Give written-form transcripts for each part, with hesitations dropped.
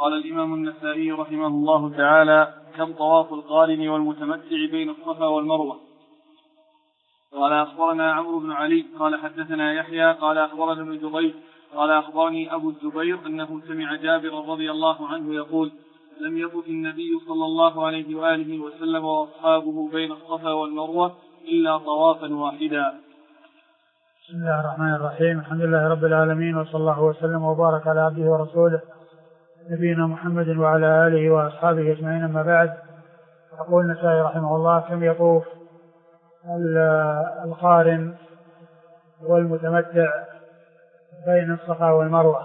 قال الإمام النسائي رحمه الله تعالى: كم طواف القارن والمتمتع بين الصفا والمروة. قال أخبرنا عمرو بن علي قال حدثنا يحيى قال أخبرنا ابن جبير قال أخبرني أبو الزبير أنه سمع جابر رضي الله عنه يقول: لم يطف النبي صلى الله عليه وآله وسلم وأصحابه بين الصفا والمروة إلا طوافا واحدا. بسم الله الرحمن الرحيم. الحمد لله رب العالمين، وصلى الله وسلم وبارك على عبده ورسوله نبينا محمد وعلى آله وأصحابه أجمعين. أما بعد، يقول النسائي رحمه الله: كم يطوف القارن والمتمتع بين الصفا والمروة،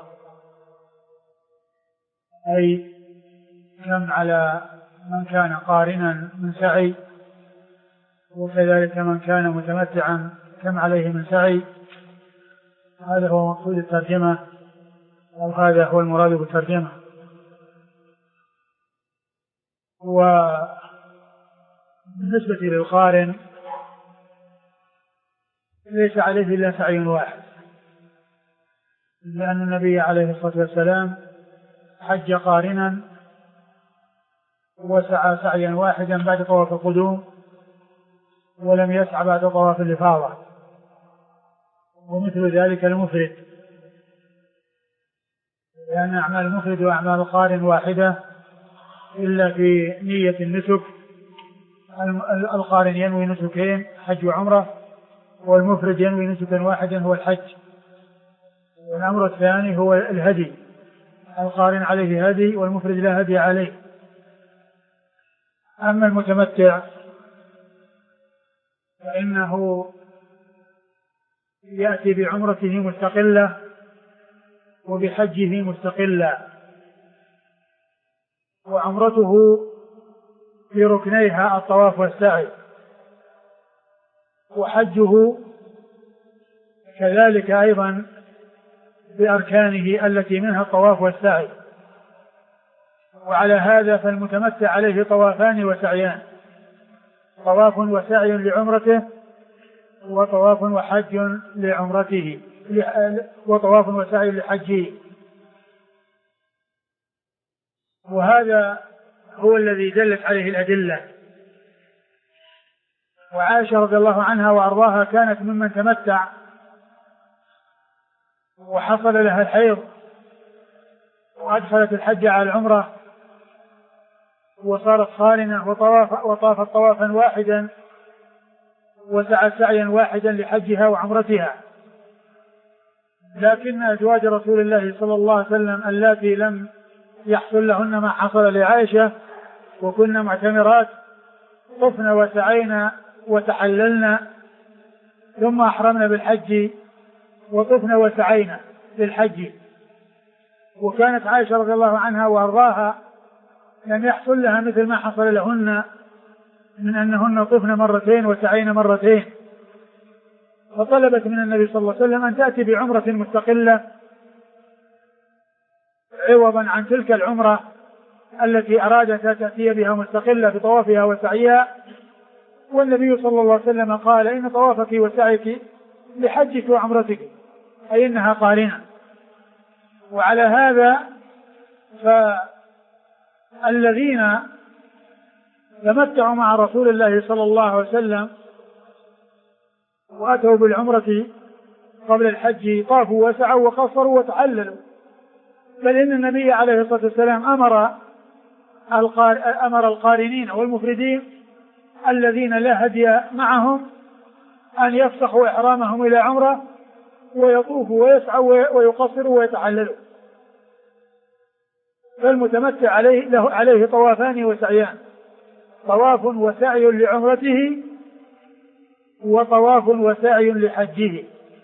أي كم على من كان قارنا من سعي، وكذلك من كان متمتعا كم عليه من سعي. هذا هو مقصود الترجمة، أو هذا هو المراد بالترجمة. وبالنسبة للقارن ليس عليه إلا سعي واحد، لأن النبي عليه الصلاة والسلام حج قارنا وسعى سعيا واحدا بعد طواف القدوم، ولم يسعى بعد طواف الإفاضة. ومثل ذلك المفرد، لأن أعمال المفرد وأعمال القارن واحدة إلا في نية النسك. القارن ينوي نسكين، حج وعمرة، والمفرد ينوي نسكا واحدا هو الحج. والأمر الثاني هو الهدي، القارن عليه هدي والمفرد لا هدي عليه. أما المتمتع فإنه يأتي بعمرته مستقلة وبحجه مستقلا، وعمرته في ركنيها الطواف والسعي، وحجه كذلك أيضا بأركانه التي منها الطواف والسعي. وعلى هذا فالمتمتع عليه طوافان وسعيان: طواف وسعي لعمرته، وطواف وحج لعمرته، وطواف وسعي لحجه. وهذا هو الذي دلت عليه الأدلة. وعائشة رضي الله عنها وأرضاها كانت ممن تمتع وحصل لها الحيض وأدخلت الحج على العمرة وصارت قارنة وطافت طوافا واحدا وسعت سعيا واحدا لحجها وعمرتها. لكن أزواج رسول الله صلى الله عليه وسلم اللاتي لم يحصل لهن ما حصل لعائشة وكنا معتمرات طفن وسعينا وتحللنا ثم أحرمنا بالحج وطفن وسعينا للحج. وكانت عائشة رضي الله عنها وأرضاها لم يحصل لها مثل ما حصل لهن من أنهن طفن مرتين وسعين مرتين، فطلبت من النبي صلى الله عليه وسلم أن تأتي بعمرة مستقلة عوضا عن تلك العمرة التي أرادت تأتي بها مستقلة بطوافها وسعيها. والنبي صلى الله عليه وسلم قال: إن طوافك وسعيك لحجك وعمرتك، أي إنها قارنة. وعلى هذا فالذين تمتعوا مع رسول الله صلى الله عليه وسلم وأتوا بالعمرة قبل الحج طافوا وسعوا وقصروا وتحللوا، بل إن النبي عليه الصلاة والسلام أمر القارنين والمفردين الذين لا هدي معهم أن يفسخوا إحرامهم إلى عمرة ويطوفوا ويسعوا ويقصروا ويتحللوا. فالمتمتع عليه طوافان وسعيان: طواف وسعي لعمرته وطواف وسعي لحجه.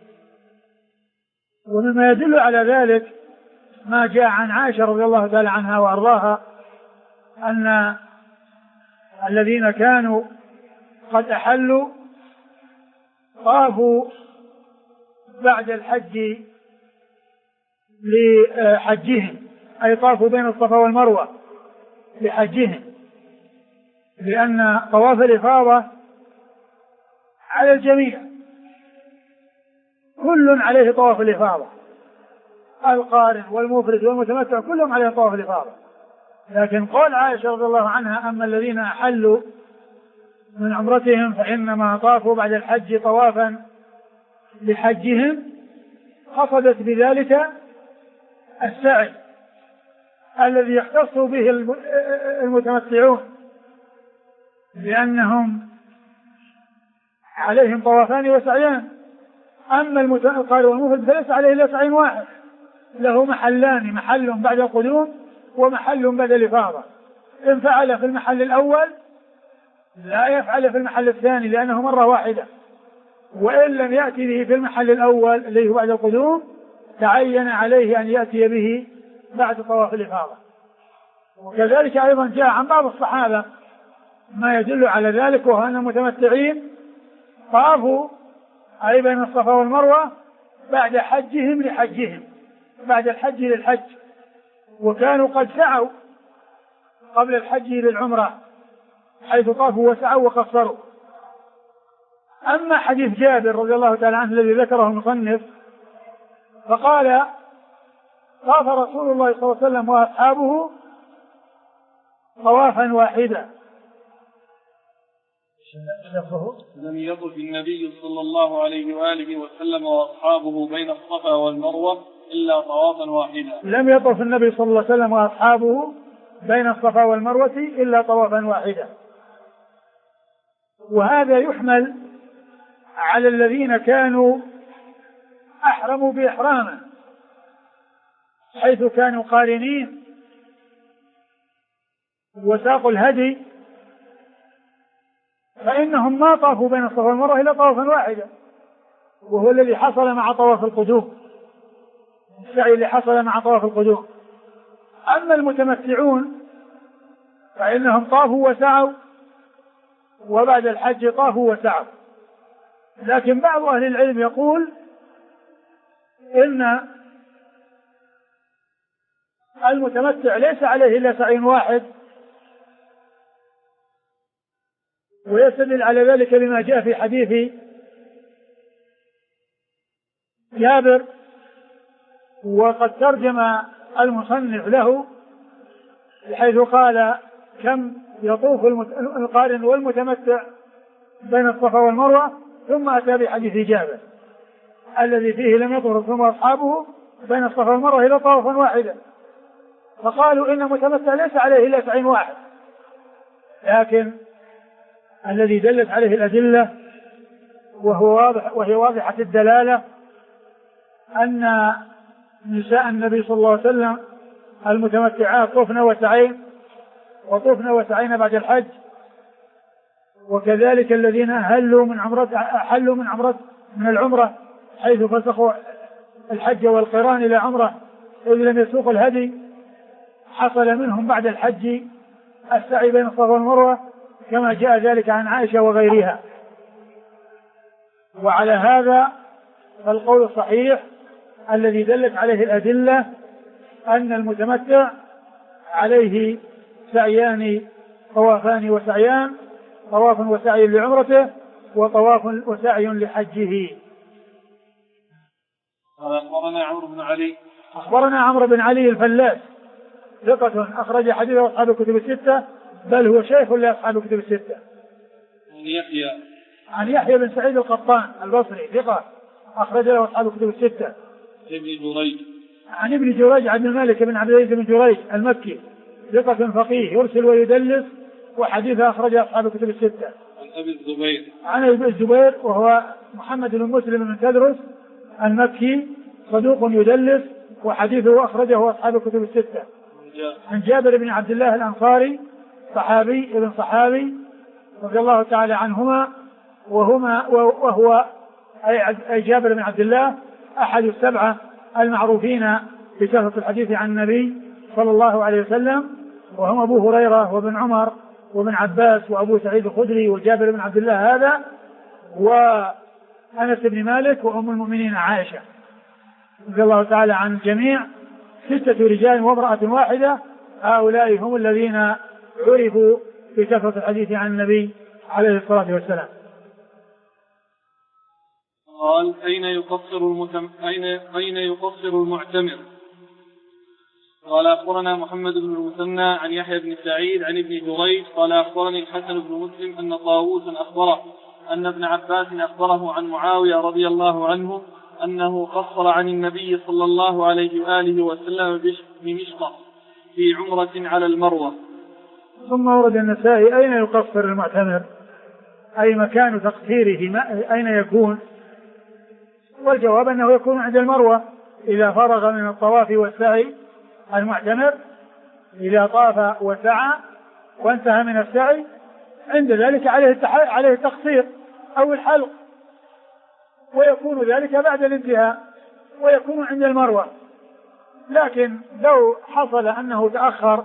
ومما يدل على ذلك ما جاء عن عائشة رضي الله تعالى عنها وأرضاها أن الذين كانوا قد أحلوا طافوا بعد الحج لحجهم، أي طافوا بين الصفا والمروة لحجهم، لأن طواف الإفاضة على الجميع، كل عليه طواف الإفاضة، القارن والمفرد والمتمتع كلهم عليهم طواف الإفاضة. لكن قول عائشة رضي الله عنها أما الذين أحلوا من عمرتهم فإنما طافوا بعد الحج طوافا لحجهم، قصدت بذلك السعي الذي يختص به المتمتعون لأنهم عليهم طوافان وسعيان. أما القارن والمفرد فليس عليه إلا سعي واحد، له محلان، محل بعد القدوم ومحل بعد الإفاضة. إن فعل في المحل الأول لا يفعل في المحل الثاني لأنه مرة واحدة، وإن لم يأتي به في المحل الأول الذي هو بعد القدوم تعين عليه أن يأتي به بعد طواف الإفاضة. وكذلك أيضا جاء عن بعض الصحابة ما يدل على ذلك، وهو أن المتمتعين طافوا أي بين الصفا والمروة بعد حجهم لحجهم، بعد الحج للحج، وكانوا قد سعوا قبل الحج للعمرة حيث طافوا وسعوا وقصروا. أما حديث جابر رضي الله تعالى عنه الذي ذكره المصنف فقال طاف رسول الله صلى الله عليه وسلم وأصحابه طوافا واحدا. لم يطف النبي صلى الله عليه وآله وسلم وأصحابه بين الصفا والمروة إلا طوافا واحدا. لم يطف النبي صلى الله عليه وسلم وأصحابه بين الصفا والمروة إلا طوافا واحدا. وهذا يحمل على الذين كانوا أحرموا بإحرامه حيث كانوا قارنين وساقوا الهدي، فإنهم ما طافوا بين الصفا والمروة إلا طوافا واحدا، وهو الذي حصل مع طواف القدوم، السعي اللي حصل مع طواف القدوم. أما المتمتعون فإنهم طافوا وسعوا وبعد الحج طافوا وسعوا. لكن بعض أهل العلم يقول إن المتمتع ليس عليه إلا سعي واحد، ويستدل على ذلك بما جاء في حديث جابر، وقد ترجم المصنف له حيث قال كم يطوف القارن والمتمتع بين الصفا والمروة، ثم أتى بحديث جابر الذي فيه لم يطوف ثم أصحابه بين الصفا والمروة إلا طوافا واحدا، فقالوا إن المتمتع ليس عليه إلا سعي واحد. لكن الذي دلت عليه الأدلة وهي واضحة الدلالة أن نساء النبي صلى الله عليه وسلم المتمتعات طفن وسعين بعد الحج، وكذلك الذين أحلوا من العمرة حيث فسخوا الحج والقران إلى عمرة إذ لم يسوقوا الهدي، حصل منهم بعد الحج السعي بين الصفا والمروة كما جاء ذلك عن عائشة وغيرها. وعلى هذا فالقول الصحيح الذي دلت عليه الأدلة أن المتمتع عليه سعيان طوافان وسعيان، طواف وسعي لعمرته وطواف وسعي لحجه. أخبرنا عمرو بن علي الفلاس ثقة أخرج حديثه أصحاب الكتب الستة، بل هو شيخ لأصحاب الكتب الستة. عن يحيى بن سعيد القطان البصري ثقة أخرج له أصحاب الكتب الستة. عن ابن جريج عبد الملك بن عبد العزيز بن جريج المكي ثقة فقيه يرسل ويدلس وحديثه أخرج أصحاب الكتب الستة. عن أبي الزبير وهو محمد بن مسلم بن تدرس المكي صدوق يدلس وحديثه أخرجه أصحاب الكتب الستة. عن جابر بن عبد الله الأنصاري صحابي ابن صحابي رضي الله تعالى عنهما، وهو أي جابر بن عبد الله أحد السبعة المعروفين بكثرة الحديث عن النبي صلى الله عليه وسلم، وهم أبو هريرة وابن عمر وابن عباس وأبو سعيد الخدري وجابر بن عبد الله هذا وأنس بن مالك وأم المؤمنين عائشة رضي الله تعالى عن الجميع، 6 رجال وامرأة واحدة. هؤلاء هم الذين عرفوا بكثرة الحديث عن النبي عليه الصلاة والسلام. قال أين يقصر المعتمر؟ قال أخبرنا محمد بن المثنى عن يحيى بن سعيد عن ابن جريج قال أخبرني الحسن بن مسلم أن طاووسا أخبره أن ابن عباس أخبره عن معاوية رضي الله عنه أنه قصر عن النبي صلى الله عليه وآله وسلم بمشقة في عمرة على المروة. ثم ورد النسائي أين يقصر المعتمر، أي مكان تقصيره أين يكون؟ والجواب أنه يكون عند المروة إذا فرغ من الطواف والسعي. المعتمر إذا طاف وسعى وانتهى من السعي عند ذلك عليه التقصير أو الحلق، ويكون ذلك بعد الانتهاء ويكون عند المروة. لكن لو حصل أنه تأخر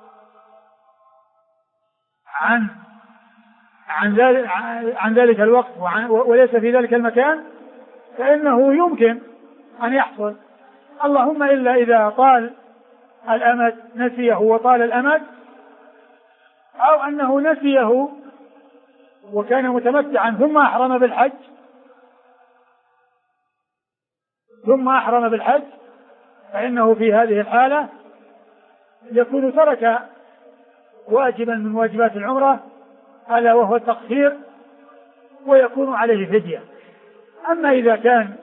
عن ذلك الوقت وليس في ذلك المكان فإنه يمكن أن يحصل، اللهم إلا إذا طال الأمد نسيه وطال الأمد، أو أنه نسيه وكان متمتعا ثم أحرم بالحج فإنه في هذه الحالة يكون ترك واجبا من واجبات العمرة ألا وهو التقصير ويكون عليه فدية. أما إذا كان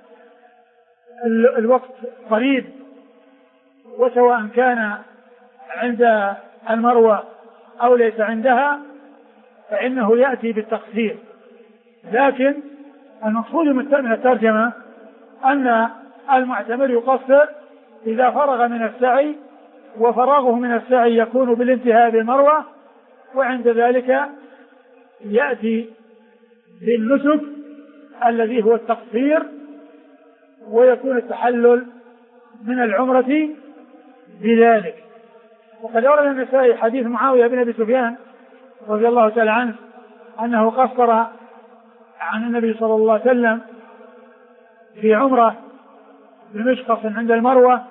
الوقت قريب وسواء كان عند المروة أو ليس عندها فإنه يأتي بالتقصير. لكن المقصود من الترجمة أن المعتمر يقصر إذا فرغ من السعي، وفراغه من السعي يكون بالانتهاء بالمروة، وعند ذلك يأتي بالنسك الذي هو التقصير ويكون التحلل من العمرة بذلك. وقد ورد النسائي حديث معاوية بن أبي سفيان رضي الله تعالى عنه أنه قصر عن النبي صلى الله عليه وسلم في عمرة بمشقص عند المروة.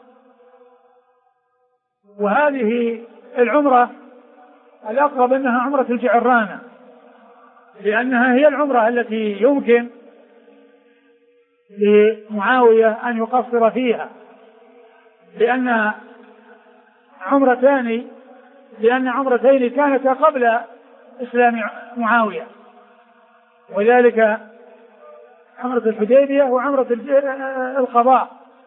وهذه العمرة الأقرب أنها عمرة الجعرانة، لأنها هي العمرة التي يمكن لمعاوية أن يقصر فيها، لأن عمرتين كانتا قبل إسلام معاوية، وذلك عمرة الحديبية وعمرة القضاء.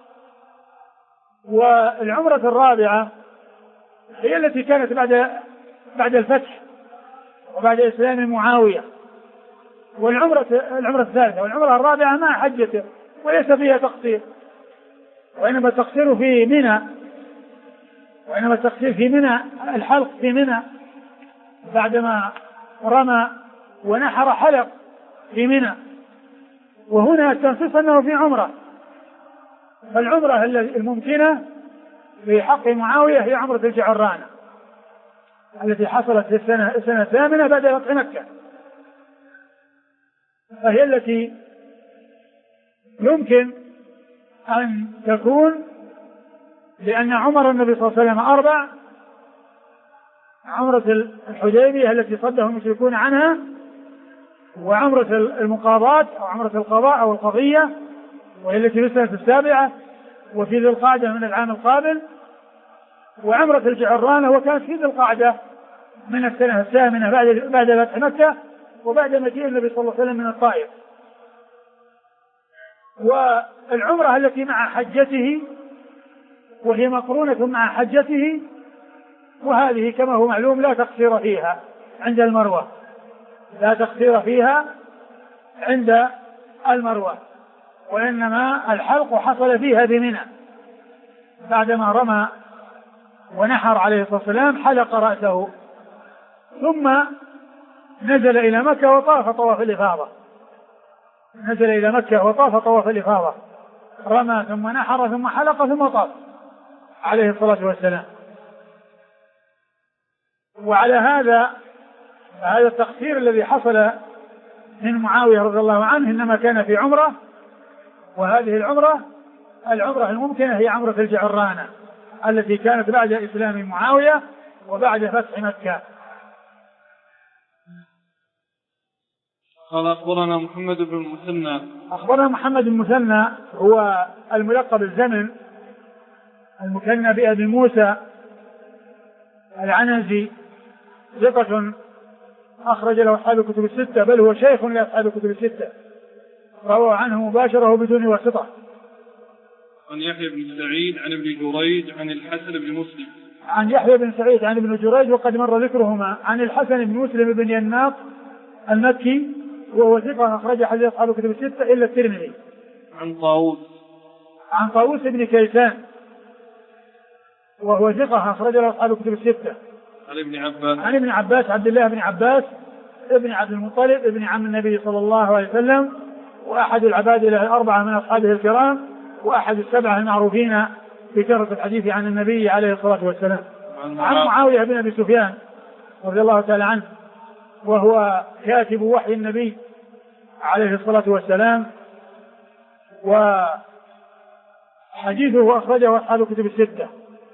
والعمرة الرابعة هي التي كانت بعد الفتح وبعد إسلام معاوية، العمرة الثالثة والعمرة الرابعة مع حجته وليس فيها تقصير، وإنما التقصير في منى، الحلق في منى بعدما رمى ونحر حلق في منى. وهنا التنصيص أنه في عمرة، فالعمرة الممكنة في حق معاوية هي عمرة الجعرانة التي حصلت في السنة الثامنة بعد فتح مكة، فهي التي يمكن أن تكون، لأن عمر النبي صلى الله عليه وسلم 4: عمرة الحديبية التي صده المشركون عنها، وعمرة المقاضاة أو عمرة القضاء أو القضية وهي التي في السنة 7 وفي ذي القعدة من العام القابل، وعمرة الجعرانة وكانت في ذي القعدة من السنة 8 بعد فتح مكة وبعد مجيء النبي صلى الله عليه وسلم من الطائف. والعمرة التي مع حجته وهي مقرونة مع حجته، وهذه كما هو معلوم لا تقصير فيها عند المروة، وإنما الحلق حصل فيها بمنى بعدما رمى ونحر عليه الصلاة والسلام، حلق رأسه ثم نزل إلى مكة وطاف طواف الإفاضة، رمى ثم نحر ثم حلق ثم طاف عليه الصلاة والسلام. وعلى هذا التقصير الذي حصل من معاوية رضي الله عنه إنما كان في عمرة، وهذه العمرة الممكنة هي عمرة الجعرانة التي كانت بعد إسلام معاوية وبعد فتح مكة. قال أخبرنا محمد بن المثنى هو الملقب الزمن، المكنى بأبي موسى العنزي ثقة أخرج له أصحاب الكتب الستة، بل هو شيخ لأصحاب الكتب الستة، روى عنه مباشرة بدون واسطة. عن يحيى بن سعيد عن ابن جريج عن الحسن بن مسلم. عن يحيى بن سعيد عن ابن جريج وقد مر ذكرهما. عن الحسن بن مسلم بن يناط المكي وهو ثقة أخرج حديث أصحاب الكتب الستة إلا الترمذي. عن طاووس. عن طاووس بن كيسان وهو ثقة أخرج له أصحاب الكتب الستة. عن ابن عباس. عن ابن عباس عبد الله بن عباس ابن عبد المطلب ابن عم النبي صلى الله عليه وسلم، وأحد العباد الأربعة من أصحابه الكرام، وأحد السبعة المعروفين بكثرة الحديث عن النبي عليه الصلاة والسلام. عن معاوية بن أبي سفيان رضي الله تعالى عنه وهو كاتب وحي النبي عليه الصلاة والسلام، وحديثه أخرجه أصحاب الكتب الستة.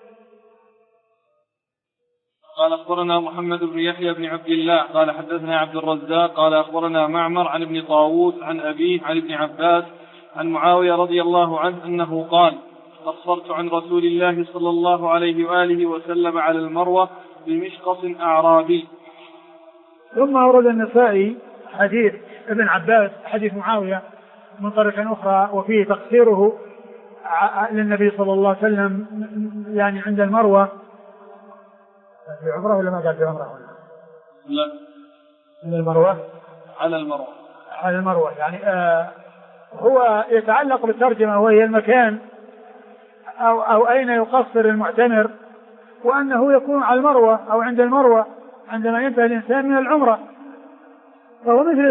قال أخبرنا محمد بن يحيى بن عبد الله قال حدثنا عبد الرزاق قال أخبرنا معمر عن ابن طاووس عن أبيه عن ابن عباس عن معاوية رضي الله عنه أنه قال قصرت عن رسول الله صلى الله عليه وآله وسلم على المروة بمشقص أعرابي. ثم أورد النسائي حديث ابن عباس حديث معاوية من طريق أخرى وفيه تقصيره للنبي صلى الله عليه وسلم يعني عند المروة في عمره ولا ما قال في عمره هنا؟ لا عند المروة على المروة يعني هو يتعلق بالترجمة وهي المكان أو أين يقصر المعتمر، وأنه يكون على المروة أو عند المروة عندما ينتهي الإنسان من العمرة، فهو مثل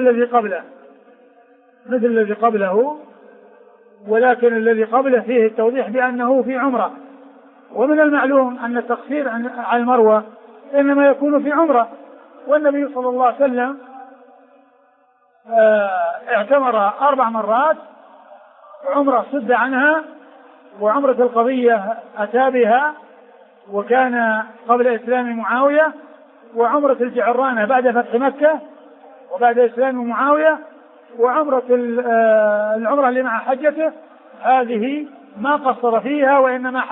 الذي قبله ولكن الذي قبله فيه التوضيح بأنه في عمرة. ومن المعلوم أن التقصير على المروة إنما يكون في عمرة، والنبي صلى الله عليه وسلم اعتمر 4 مرات، عمرة صد عنها وعمرة القضية أتى بها وكان قبل إسلام معاوية، وعمرة الجعرانة بعد فتح مكة وبعد إسلام معاوية، وعمرة العمرة اللي مع حجته هذه ما قصر فيها وإنما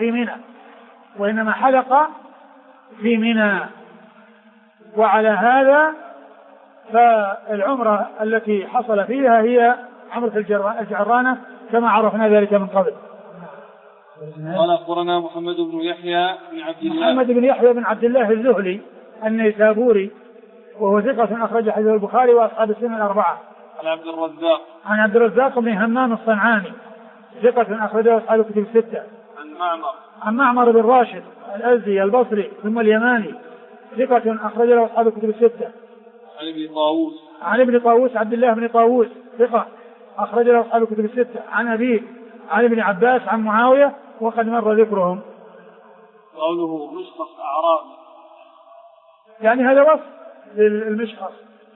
حلق في منى. وعلى هذا فالعمرة التي حصل فيها هي عمرة الجعرانة كما عرفنا ذلك من قبل. قال أخبرنا محمد بن يحيى بن عبد الله الزهلي النيسابوري وهو ثقة أخرج حديث البخاري وأصحاب السنن الأربعة. عن عبد الرزاق بن همام الصنعاني ثقة أخرجه أصحاب الكتب الستة. عن معمر بن راشد الأزدي البصري ثم اليماني ثقة أخرجه أصحاب الكتب الستة. عن ابن طاووس عبد الله بن طاووس ثقة أخرجه أصحاب الكتب الستة. عن أبيه عن ابن عباس عن معاوية وقد مر ذكرهم. قوله مشخص أعرابي يعني هذا وصف للمشخص.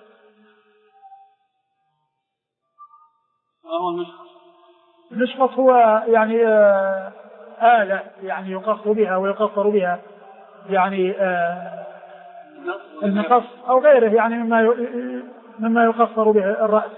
ما هو المشخص؟ المشخص هو يعني آلة يعني يقص بها ويقصر بها يعني المقص أو غيره يعني مما يقصر به الرأس.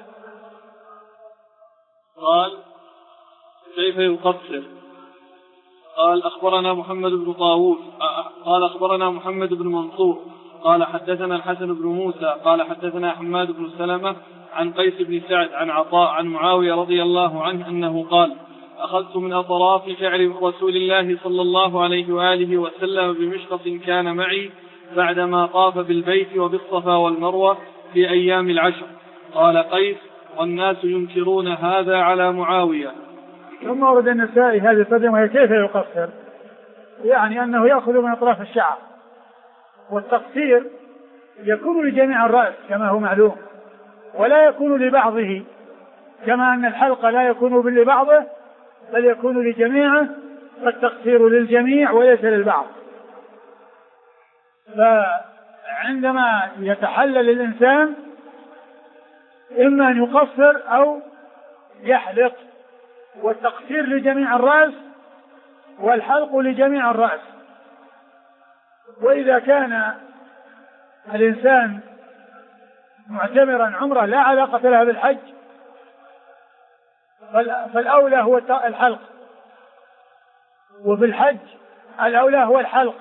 قال كيف يقصر؟ قال أخبرنا محمد بن طاووس قال أخبرنا محمد بن منصور قال حدثنا الحسن بن موسى قال حدثنا حماد بن سلمة عن قيس بن سعد عن عطاء عن معاوية رضي الله عنه أنه قال أخذت من أطراف شعر رسول الله صلى الله عليه وآله وسلم بمشقص كان معي بعدما طاف بالبيت وبالصفا والمروة في أيام العشر. قال قيس والناس ينكرون هذا على معاوية. ثم ورد النسائي هذه الترجمة كيف يقصر، يعني أنه يأخذ من أطراف الشعر، والتقصير يكون لجميع الرأس كما هو معلوم ولا يكون لبعضه، كما أن الحلق لا يكون لبعضه بل يكون لجميعه، فالتقصير للجميع وليس للبعض. فعندما يتحلل الإنسان إما أن يقصر أو يحلق، والتقصير لجميع الرأس والحلق لجميع الرأس. وإذا كان الإنسان معتمرا عمره لا علاقة لها بالحج فالأولى هو الحلق، وفي الحج الأولى هو الحلق.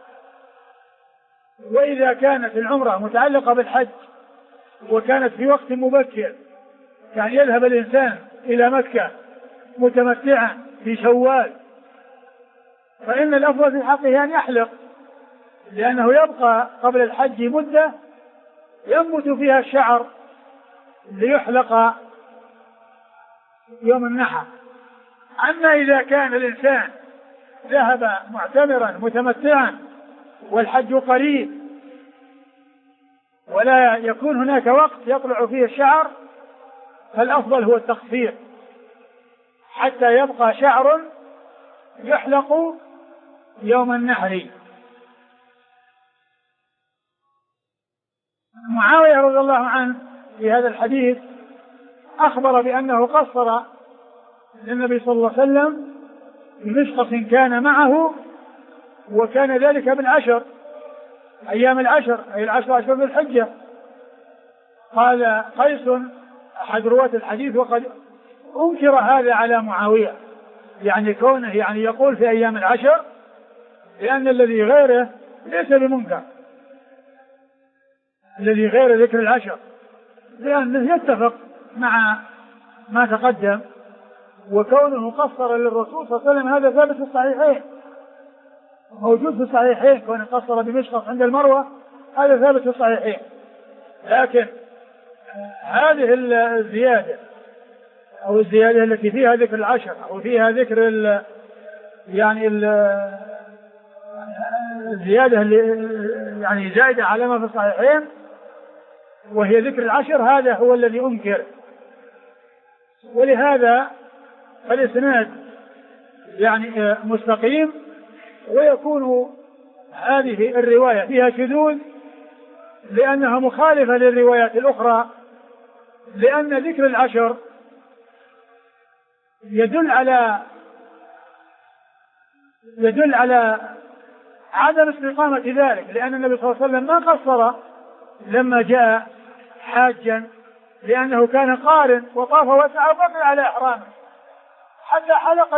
وإذا كانت العمرة متعلقة بالحج وكانت في وقت مبكر، يعني يذهب الإنسان إلى مكة متمتعا في شوال، فإن الأفضل في حقه أن يحلق، لأنه يبقى قبل الحج مدة ينبت فيها الشعر ليحلق يوم النحر. أما إذا كان الإنسان ذهب معتمرا متمتعا والحج قريب ولا يكون هناك وقت يطلع فيه الشعر، فالأفضل هو التقصير حتى يبقى شعر يحلق يوم النحر. معاوية رضي الله عنه في هذا الحديث أخبر بأنه قصر للنبي صلى الله عليه وسلم بمشخص كان معه، وكان ذلك بالعشر، أيام العشر، أي العشر أشهر ذي الحجة. قال قيس أحد رواة الحديث: وقد أنكر هذا على معاوية، يعني كونه يعني يقول في أيام العشر، لأن الذي غيره ليس بمنكر، الذي غير ذكر العشر، لأنه يتفق مع ما تقدم. وكونه قصر للرسول صلى الله عليه وسلم هذا ثابت في الصحيحين، موجود في الصحيحين، كونه قصر بمشخص عند المروة هذا ثابت في الصحيحين. لكن هذه الزيادة أو الزيادة التي فيها ذكر العشر أو فيها ذكر يعني الزيادة اللي يعني زائدة على ما في الصحيحين وهي ذكر العشر، هذا هو الذي أنكر. ولهذا فالإسناد يعني مستقيم، ويكون هذه الرواية فيها شذوذ لأنها مخالفة للروايات الأخرى، لأن ذكر العشر يدل على عدم استقامة ذلك، لأن النبي صلى الله عليه وسلم ما قصر لما جاء حاجا، لأنه كان قارن وطاف وسعى وبقي على إحرامه حتى حلق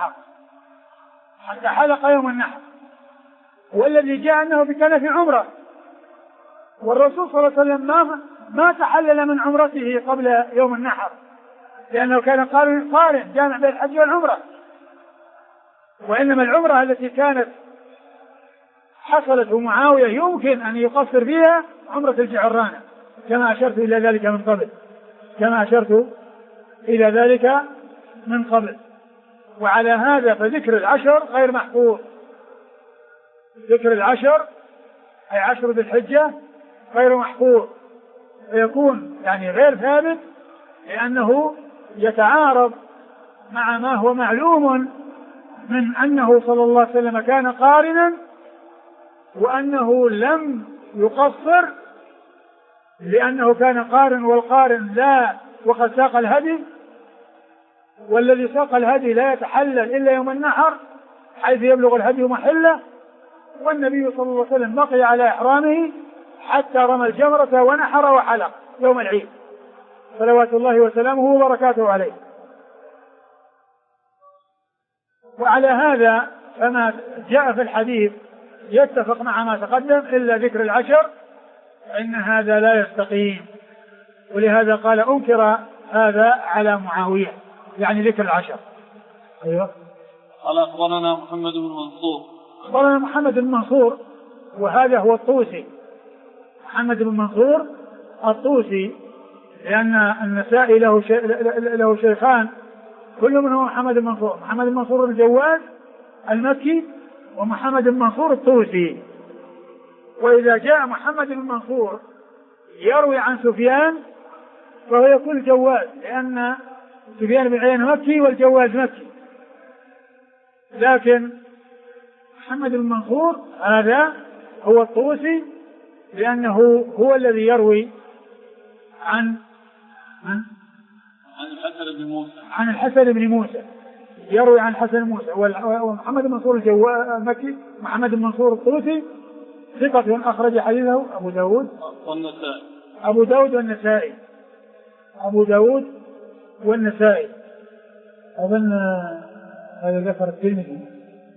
يوم النحر. والذي جاء أنه كان في عمرة، والرسول صلى الله عليه وسلم ما تحلل من عمرته قبل يوم النحر، لأنه كان قارن جامع بين الحج والعمرة. وإنما العمرة التي كانت حصلت معاوية يمكن أن يقصر فيها عمرة الجعرانة، كما أشرت إلى ذلك من قبل. وعلى هذا فذكر العشر غير محفوظ، ذكر العشر أي عشر ذي الحجة غير محفوظ، ويكون يعني غير ثابت، لأنه يتعارض مع ما هو معلوم من أنه صلى الله عليه وسلم كان قارنا، وأنه لم يقصر لأنه كان قارن، والقارن لا وقد ساق الهدي، والذي ساق الهدي لا يتحلل إلا يوم النحر حيث يبلغ الهدي محله. والنبي صلى الله عليه وسلم بقي على إحرامه حتى رمى الجمرة ونحر وحلق يوم العيد، صلوات الله وسلامه وبركاته عليه. وعلى هذا فما جاء في الحديث يتفق مع ما تقدم إلا ذكر العشر، إن هذا لا يستقيم. ولهذا قال أنكر هذا على معاوية، يعني ذكر العشر. أيوة. قال أخبرنا محمد بن منصور، وهذا هو الطوسي، محمد بن منصور الطوسي، لأن النسائي له شيخان كل منهم محمد بن منصور الجواد المكي، ومحمد بن منصور الطوسي. وإذا جاء محمد بن منصور يروي عن سفيان فهو يكون جواد، لأن سفيان بن عيينة مكي والجواد مكي. لكن محمد بن منصور هذا هو الطوسي، لأنه هو الذي يروي عن الحسن بن موسى، يروي عن الحسن بن موسى. ومحمد بن منصور المكي محمد بن منصور الطوسي ثقة أخرج حديثه أبو داود والنسائي. أظن هذا ذكر الترمذي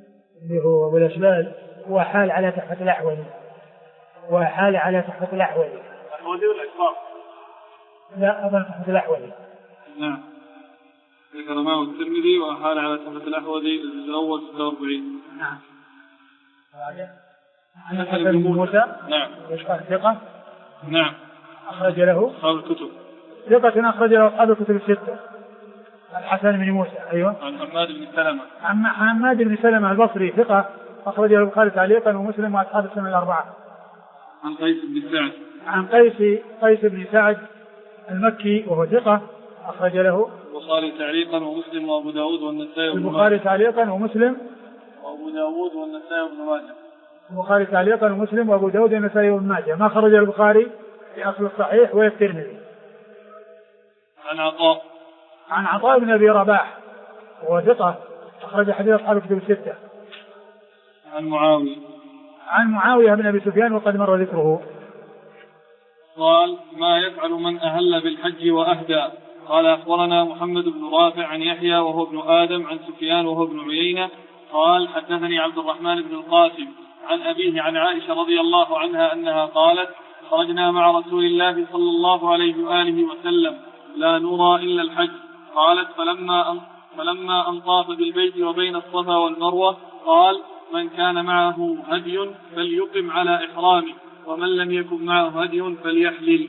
اللي هو أبو الأشبال وحال على تحفة الأحوذي. وحال على تحفة الأحوذي. الأحوذي ولا الإكبار؟ لا أظن تحفة الأحوذي. نعم. ذكر إمام الترمذي وحال على تحفة الأحوذي الجزء الأول 46. نعم. عن الحسن بن موسى. نعم. ايش قال ثقة؟ نعم. أخرج له أصحاب الكتب. ثقة أخرج له أصحاب الكتب الستة. الحسن بن موسى. أيوه. عن حماد بن سلمة. عن حماد بن سلمة البصري ثقة أخرج له البخاري تعليقا ومسلم وأصحاب السنن الأربعة. عن قيس بن سعد. عن قيس بن سعد المكي وهو ثقة أخرج له البخاري تعليقا ومسلم وأبو داود والنسائي وابن ماجه. البخاري تعليقا ومسلم وأبو داود والنسائي وابن ماجه. البخاري تعليقا ومسلم وأبو داود والنسائي وابن ماجه. ما خرج البخاري في أصل الصحيح والترمذي. عن عطاء بن أبي رباح وهو ثقة أخرج حديث أصحاب الكتب الستة. عن معاوية بن أبي سفيان وقد مر ذكره. قال: ما يفعل من أهل بالحج وأهدى؟ قال: أخبرنا محمد بن رافع عن يحيى وهو ابن آدم عن سفيان وهو ابن عيينة قال: حدثني عبد الرحمن بن القاسم عن أبيه عن عائشة رضي الله عنها أنها قالت: خرجنا مع رسول الله صلى الله عليه وآله وسلم لا نرى إلا الحج. قالت: فلما أن طاف بالبيت وبين الصفا والمروة قال: من كان معه هدي فليقم على إحرامه ومن لم يكن معه هدي فليحلل.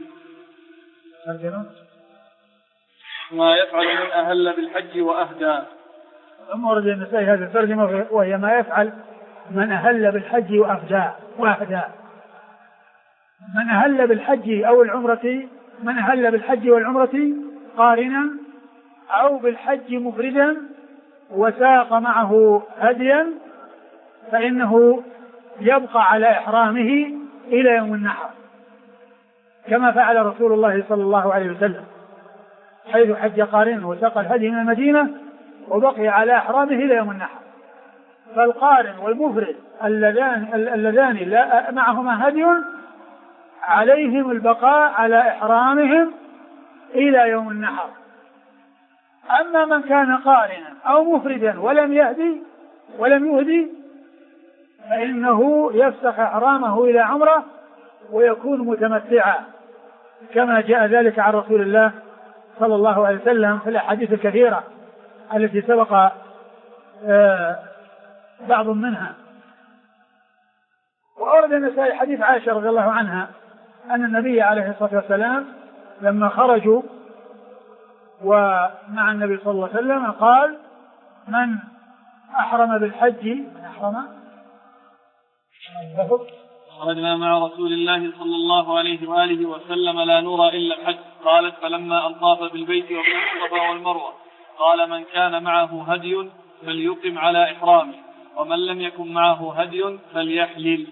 ما يفعل من أهل بالحج وأهدى. ثم ورد النسائي هذه الترجمة وهي ما يفعل من أهل بالحج وأهدى. من أهل بالحج أو العمرة، من أهل بالحج والعمرة قارنا أو بالحج مفردا وساق معه هديا فإنه يبقى على إحرامه إلى يوم النحر، كما فعل رسول الله صلى الله عليه وسلم حيث حج قارنا وساق الهدي من المدينة وبقي على إحرامه إلى يوم النحر. فالقارن والمفرد اللذان لا معهما هدي عليهم البقاء على إحرامهم إلى يوم النحر. أما من كان قارنا أو مفردا ولم يهدي فإنه يفسخ إحرامه إلى عمرة ويكون متمتعا، كما جاء ذلك عن رسول الله صلى الله عليه وسلم في الأحاديث الكثيرة التي سبق بعض منها. وأورد النسائي حديث عائشة رضي الله عنها أن النبي عليه الصلاة والسلام لما خرجوا ومع النبي صلى الله عليه وسلم قال: من أحرم بالحج خرجنا مع رسول الله صلى الله عليه وآله وسلم لا نرى إلا الحج. قالت: فلما أطاف بالبيت وبين الصفا والمروة قال: من كان معه هدي فليقم على إحرامه ومن لم يكن معه هدي فليحلل.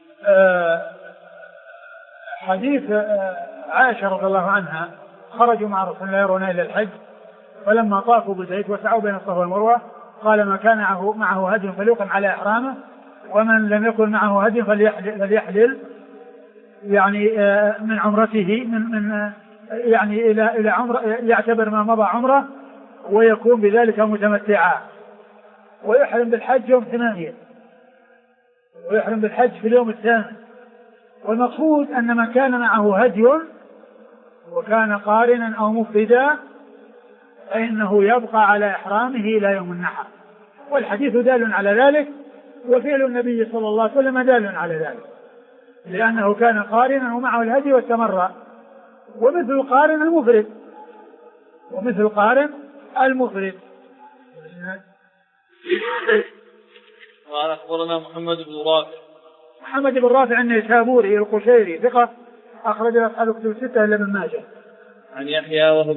حديث عائشة رضي الله عنها: خرجوا مع رسول الله يرون إلى الحج فلما طافوا بالبيت وسعوا بين الصفا والمروة قال: من كان معه هدي فليقم على إحرامه ومن لم يكن معه هدي فليحلل، يعني من عمرته من يعني إلى عمره، يعتبر ما مضى عمره ويكون بذلك متمتعا، ويحرم بالحج يوم 8 ويحرم بالحج في اليوم الثامن. والمقصود أن من كان معه هدي وكان قارنا أو مفردا فإنه يبقى على إحرامه إلى يوم النحر. والحديث دال على ذلك، وفعل النبي صلى الله عليه وسلم دال على ذلك، لأنه كان قارنا ومعه الهدي واستمر. ومثل قارن المفرد. قال: أخبرنا محمد بن رافع النيسابوري القشيري ثقة أخرج أصحاب الكتب الستة إلا ابن ماجه. عن يحيى وهو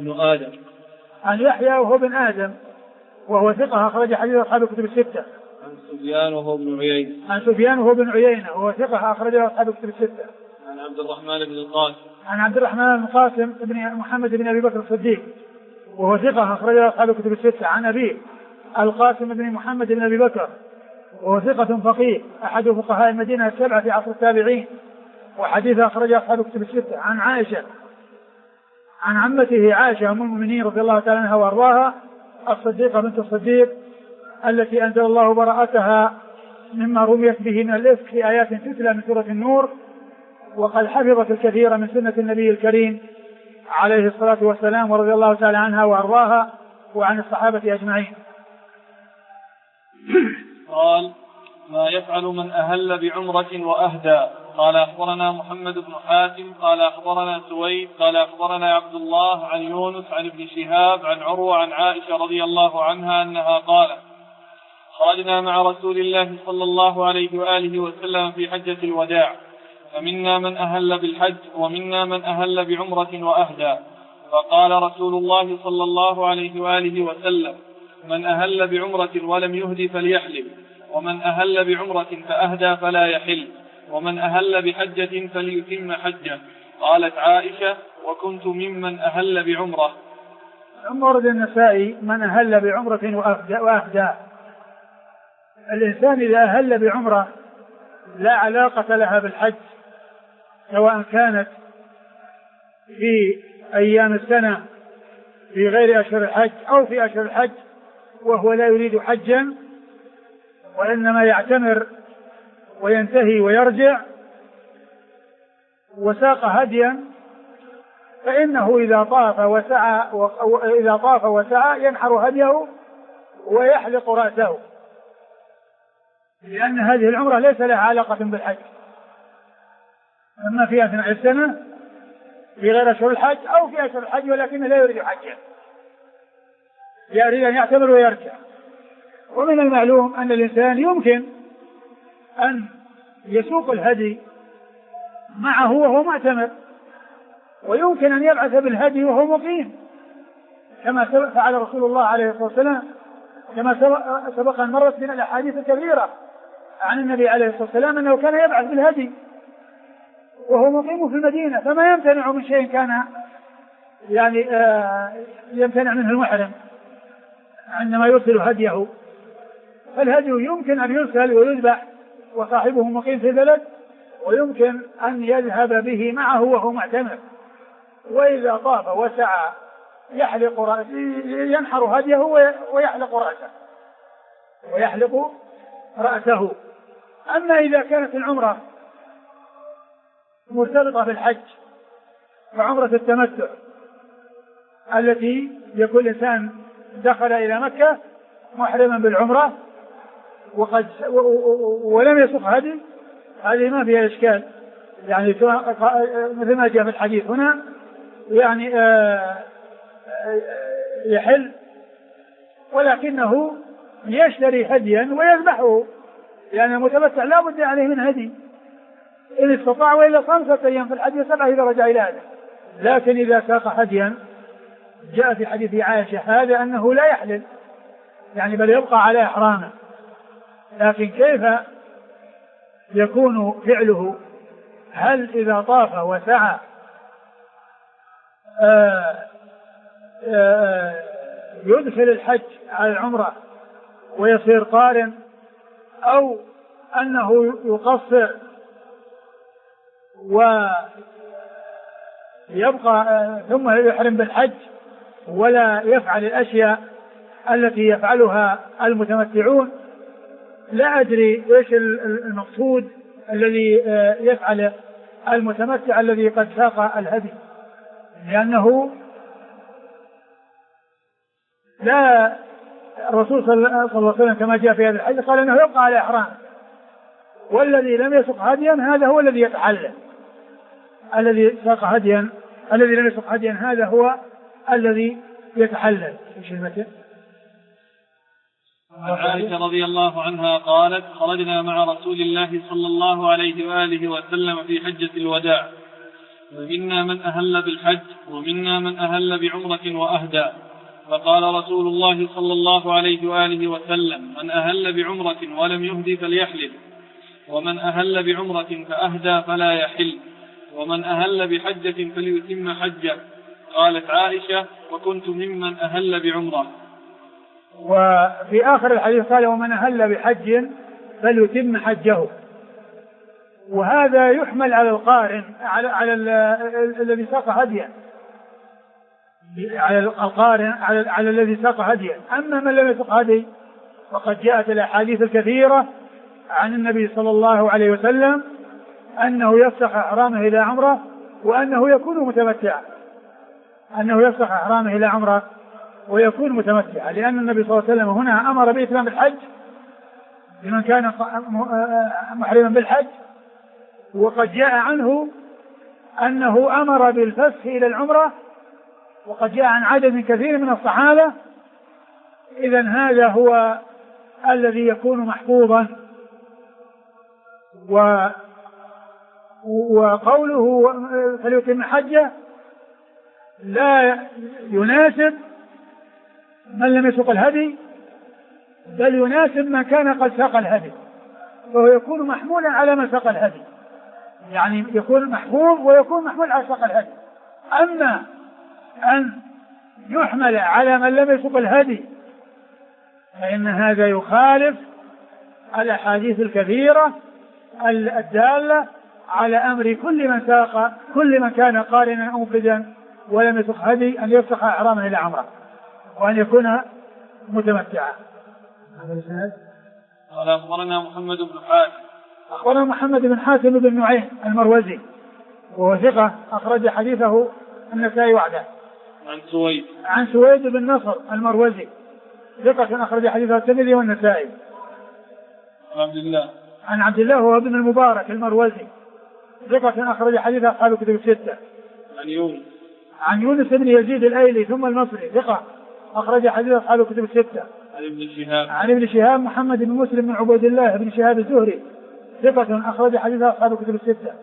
ابن آدم وهو ثقة أخرج حديث أصحاب الكتب الستة. عن سفيان وهو ابن عيينة وهو ثقة أخرج أصحاب الكتب الستة. عن عبد الرحمن بن القاسم بن محمد بن أبي بكر الصديق وهو ثقة أخرج أصحاب الكتب الستة. عن أبيه القاسم بن محمد بن أبي بكر وهو ثقة فقيه أحد فقهاء المدينة السبعة في عصر التابعين، وحديث أخرج أصحاب الكتب الستة. عن عائشة عن عمته عائشة أم المؤمنين رضي الله تعالى عنها وأرضاها الصديقة بنت الصديق التي أنزل الله براءتها مما رميت به من الإفك في آيات تتلى من سورة النور، وقد حفظت الكثير من سنة النبي الكريم عليه الصلاة والسلام ورضي الله تعالى عنها وأرضاها وعن الصحابة أجمعين. قال: ما يفعل من أهل بعمرة وأهدى؟ قال: أخبرنا محمد بن حاتم قال أخبرنا سويد قال أخبرنا عبد الله عن يونس عن ابن شهاب عن عروة عن عائشة رضي الله عنها أنها قالت: خرجنا مع رسول الله صلى الله عليه وآله وسلم في حجة الوداع، فمنا من أهل بالحج ومنا من أهل بعمرة وأهدى، فقال رسول الله صلى الله عليه وآله وسلم: من أهل بعمرة ولم يهد فليحلم، ومن أهل بعمرة فأهدى فلا يحل، ومن أهل بحجة فليتم حجه. قالت عائشة: وكنت ممن أهل بعمرة. ورد النسائي: من أهل بعمرة وأهدى. الإنسان إذا أهل بعمرة لا علاقة لها بالحج، سواء كانت في أيام السنة في غير أشهر الحج أو في أشهر الحج وهو لا يريد حجا وإنما يعتمر وينتهي ويرجع وساق هديا، فإنه إذا طاف وسعى ينحر هديه ويحلق رأسه، لأن هذه العمرة ليس لها علاقة بالحج، أما في أثناء السنة في غير أشهر الحج أو في أشهر الحج ولكنه لا يريد حجا، يريد أن يعتمر ويرجع. ومن المعلوم أن الإنسان يمكن أن يسوق الهدي معه وهو معتمر، ويمكن أن يبعث بالهدي وهو مقيم، كما فعل رسول الله عليه الصلاة والسلام، كما سبق أن مرت بنا الأحاديث الكثيرة عن النبي عليه الصلاة والسلام أنه كان يبعث بالهدي وهو مقيم في المدينة، فما يمتنع من شيء كان يمتنع منه المحرم عندما يرسل هديه. فالهدي يمكن أن يرسل ويذبح وصاحبه مقيم في البلد، ويمكن أن يذهب به معه وهو معتمر، وإذا طاف وسعى يحلق رأسه، ينحر هديه ويحلق رأسه. أما إذا كانت العمرة مرتبطة بالحج فعمرة التمتع التي يكون الإنسان دخل إلى مكة محرما بالعمرة ولم يسق هدي، هذه ما فيها إشكال، يعني مثل ما جاء في الحديث هنا، يعني يحل، ولكنه يشتري هديا ويذبحه، لأن المتمتع لا بد عليه من هدي إن استطاع، وإلا 5 أيام في الحج و7 إذا رجع إلى هذا. لكن إذا ساق هديا جاء في حديث عائشة هذا أنه لا يحلل، يعني بل يبقى على إحرامه، لكن كيف يكون فعله؟ هل إذا طاف وسعى يدخل الحج على العمرة ويصير قارن، أو أنه يقصر ويبقى ثم يحرم بالحج ولا يفعل الأشياء التي يفعلها المتمتعون؟ لا أدري إيش المقصود الذي يفعل المتمتع الذي قد ساق الهدي، لأنه لا، الرسول صلى الله عليه وسلم كما جاء في هذا الحديث قال أنه يبقى على إحرام، والذي لم يسق هديا هذا هو الذي يتحلل، الذي ساق هديا، الذي لم يسق هديا هذا هو الذي يتحلل. ايش المتن؟ عن عائشة رضي الله عنها قالت: خرجنا مع رسول الله صلى الله عليه وآله وسلم في حجة الوداع، ومنا من أهل بالحج ومنا من أهل بعمرة وأهدى، فقال رسول الله صلى الله عليه وآله وسلم: من أهل بعمرة ولم يهدي فليحلل، ومن أهل بعمرة فأهدى فلا يحل، ومن أهل بحجة فليتم حجه. قالت عائشة: وكنت ممن أهل بعمرة. وفي آخر الحديث قال: ومن أهل بحج فليتم حجه، وهذا يحمل على القارن، على الذي ساق هديا، على القارن، على الذي ساق هديا. أما من لم يسق هدي فقد جاءت الأحاديث الكثيرة عن النبي صلى الله عليه وسلم أنه يفسخ إحرامه إلى عمرة وأنه يكون متمتعا، أنه يفسخ إحرامه إلى عمرة ويكون متمتعا، لأن النبي صلى الله عليه وسلم هنا أمر بإتمام الحج لمن كان محرما بالحج، وقد جاء عنه أنه أمر بالفسخ إلى العمرة، وقد جاء عن عدد كثير من الصحابة. إذن هذا هو الذي يكون محفوظا. وقوله فليتم حجه لا يناسب من لم يسق الهدي، بل يناسب من كان قد ساق الهدي، فهو يكون محمولا على من ساق الهدي، يعني يكون محفوظ ويكون محمول على ساق الهدي. أما أن يحمل على من لم يسق الهدي فإن هذا يخالف الأحاديث الكثيرة الدالة على أمر كل من كان قارنا أو مفردا ولم يسق هدي أن يفسخ إحرامه إلى عمرة وأن يكون متمتعا. قال أخبرنا محمد بن حاتم. أخبرنا محمد بن حاتم بن نعيم المروزي وهو ثقة أخرج حديثه النسائي وحده. عن سويد بن نصر المروزي ثقة أخرج حديثه الترمذي والنسائي. عن عبد الله وهو ابن المبارك المروزي ثقة أخرج حديث أصحاب الكتب الستة. عن يونس بن يزيد الأيلي ثم المصري ثقة أخرج حديث أصحاب الكتب الستة. عن ابن شهاب محمد بن مسلم بن عبيد الله بن شهاب الزهري ثقة أخرج حديث أصحاب الكتب الستة.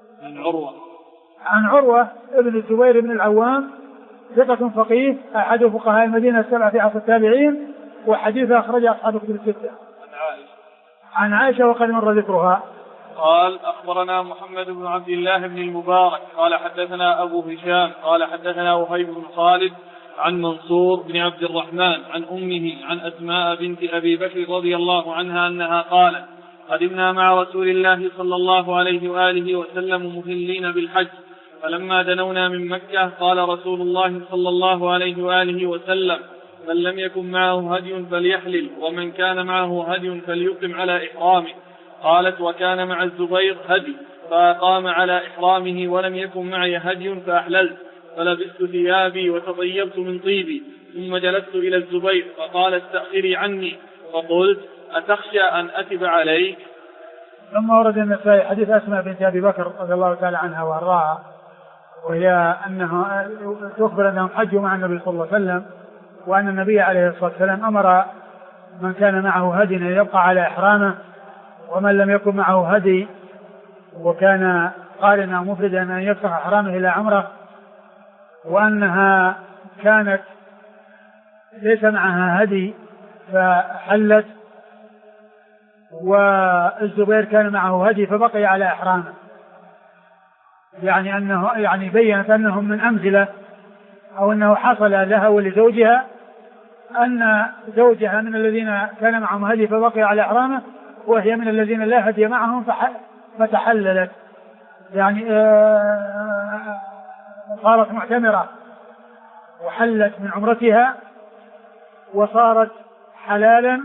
عن عروة ابن الزبير بن العوام ثقة فقيه أحد فقهاء المدينة السبعة في عصر التابعين وحديث أخرج أصحاب الكتب الستة. عن عائشة وقد مر ذكرها. قال أخبرنا محمد بن عبد الله بن المبارك قال حدثنا أبو هشام قال حدثنا وهيب بن خالد عن منصور بن عبد الرحمن عن أمه عن أسماء بنت أبي بكر رضي الله عنها أنها قالت قدمنا مع رسول الله صلى الله عليه وآله وسلم مهلين بالحج، فلما دنونا من مكة قال رسول الله صلى الله عليه وآله وسلم من لم يكن معه هدي فليحلل ومن كان معه هدي فليقم على إحرامه. قالت وكان مع الزبير هدي فأقام على إحرامه ولم يكن معي هدي فأحللت، فلبست ثيابي وتطيبت من طيبي ثم جلست إلى الزبير فقال استأخري عني، فقلت أتخشى أن أتب عليك. ثم ورد النسائي حديث أسماء بنت أبي بكر رضي الله تعالى عنها وأرضاها، وهي أنه تخبر أنهم حجوا مع النبي صلى الله عليه وسلم، وأن النبي عليه الصلاة والسلام أمر من كان معه هدي أن يبقى على إحرامه، ومن لم يكن معه هدي وكان قارنا مفردا أن يفتح إحرامه إلى عمره، وأنها كانت ليس معها هدي فحلت، والزبير كان معه هدي فبقي على إحرامه، يعني أنه بيّنت أنهم من أمثلة أو أنه حصل لها ولزوجها أن زوجها من الذين كان معهم هدي فبقي على إحرامه، وهي من الذين لا هدي معهم فتحللت، يعني صارت معتمرة وحلت من عمرتها وصارت حلالا،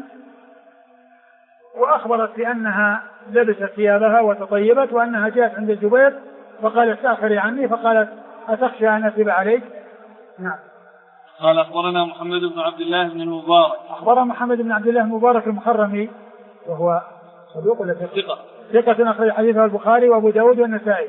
وأخبرت بأنها لبست ثيابها وتطيبت وأنها جاءت عند الزبير فقالت استأخري عني، فقالت أتخشى أن أتب عليك. نعم. قال أخبرنا محمد بن عبد الله بن المبارك. أخبرنا محمد بن عبد الله المبارك المخرمي وهو صدوق ولا ثقة أخرج حديثه البخاري وأبو داود والنسائي.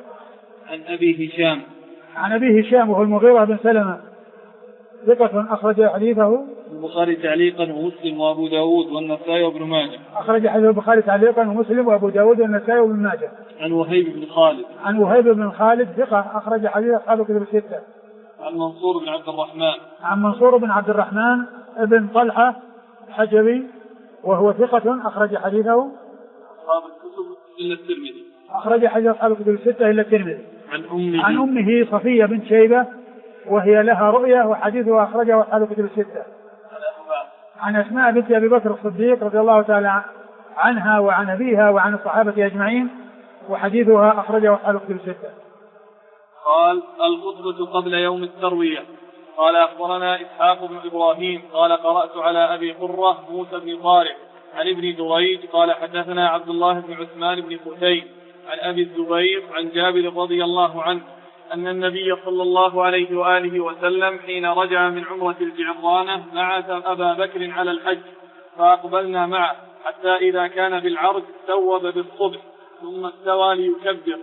عن أبي هشام وهو المغيرة بن سلمة ثقة أخرج حديثه البخاري تعليقا ومسلم وأبو داود والنسائي وابن ماجه. أخرج حديث البخاري تعليقا ومسلم وأبو داود والنسائي وابن ماجه. عن وهيب بن خالد. عن وهيب بن خالد ثقة أخرج حديث أصحاب الكتب الستة. عن منصور بن عبد الرحمن. عن منصور بن عبد الرحمن ابن طلحة الحجبي وهو ثقة أخرج حديثه أصحاب الكتب إلا الترمذي. أخرج حديث أصحاب الكتب الستة إلا الترمذي. عن أمه صفية بنت شيبة وهي لها رؤية وحديثها أخرجه أصحاب الكتب الستة. عن أسماء بنت أبي بكر الصديق رضي الله تعالى عنها وعن أبيها وعن الصحابة أجمعين وحديثها أخرجه أصحاب الكتب الستة. قال الخطبة قبل يوم التروية. قال أخبرنا إسحاق بن إبراهيم قال قرأت على أبي قرة موسى بن طارق عن ابن دريج قال حدثنا عبد الله بن عثمان بن قتيل عن أبي الزبير عن جابر رضي الله عنه أن النبي صلى الله عليه وآله وسلم حين رجع من عمرة الجعرانة بعث أبا بكر على الحج فأقبلنا معه حتى إذا كان بالعرج ثوب بالصبح ثم استوى ليكبر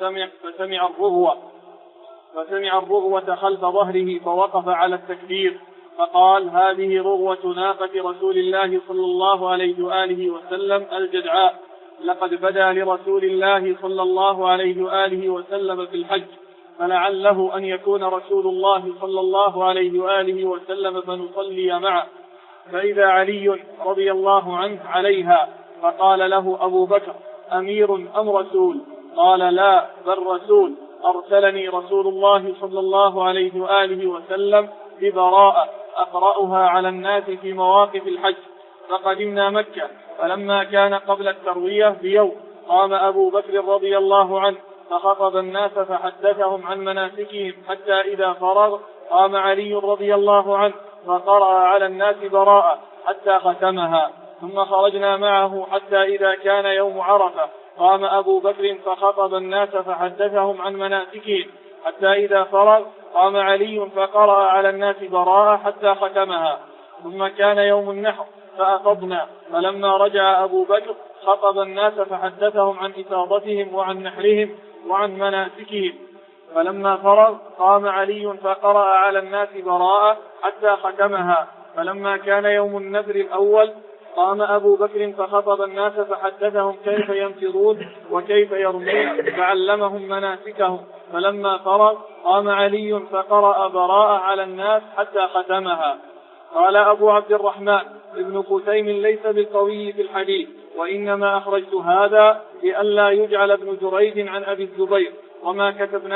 فسمع الرغوة خلف ظهره فوقف على التكبير فقال هذه رغوة ناقة رسول الله صلى الله عليه وآله وسلم الجدعاء لقد بدا لرسول الله صلى الله عليه وآله وسلم في الحج فلعله أن يكون رسول الله صلى الله عليه وآله وسلم فنصلي معه فإذا علي رضي الله عنه عليها فقال له أبو بكر أمير أم رسول؟ قال لا بل رسول أرسلني رسول الله صلى الله عليه وآله وسلم ببراءة أقرأها على الناس في مواقف الحج. فقدمنا مكة فلما كان قبل التروية بيوم قام أبو بكر رضي الله عنه فخطب الناس فحدثهم عن مناسكهم حتى إذا فرغ قام علي رضي الله عنه فقرأ على الناس براءة حتى ختمها ثم خرجنا معه حتى إذا كان يوم عرفة قام أبو بكر فخطب الناس فحدثهم عن مناسكهم حتى إذا فرغ قام علي فقرأ على الناس براءة حتى ختمها ثم كان يوم النحر فأفضنا فلما رجع أبو بكر خطب الناس فحدثهم عن إفاضتهم وعن نحرهم وعن مناسكهم فلما فرغ قام علي فقرأ على الناس براءة حتى ختمها فلما كان يوم النذر الأول قام أبو بكر فخطب الناس فحدثهم كيف ينفرون وكيف يرمون فعلمهم مناسكهم فلما فرغ قام علي فقرأ براءة على الناس حتى ختمها. قال أبو عبد الرحمن ابن قتيم ليس بالقوي في الحديث وإنما أخرجت هذا لئلا يجعل ابن جريج عن أبي الزبير وما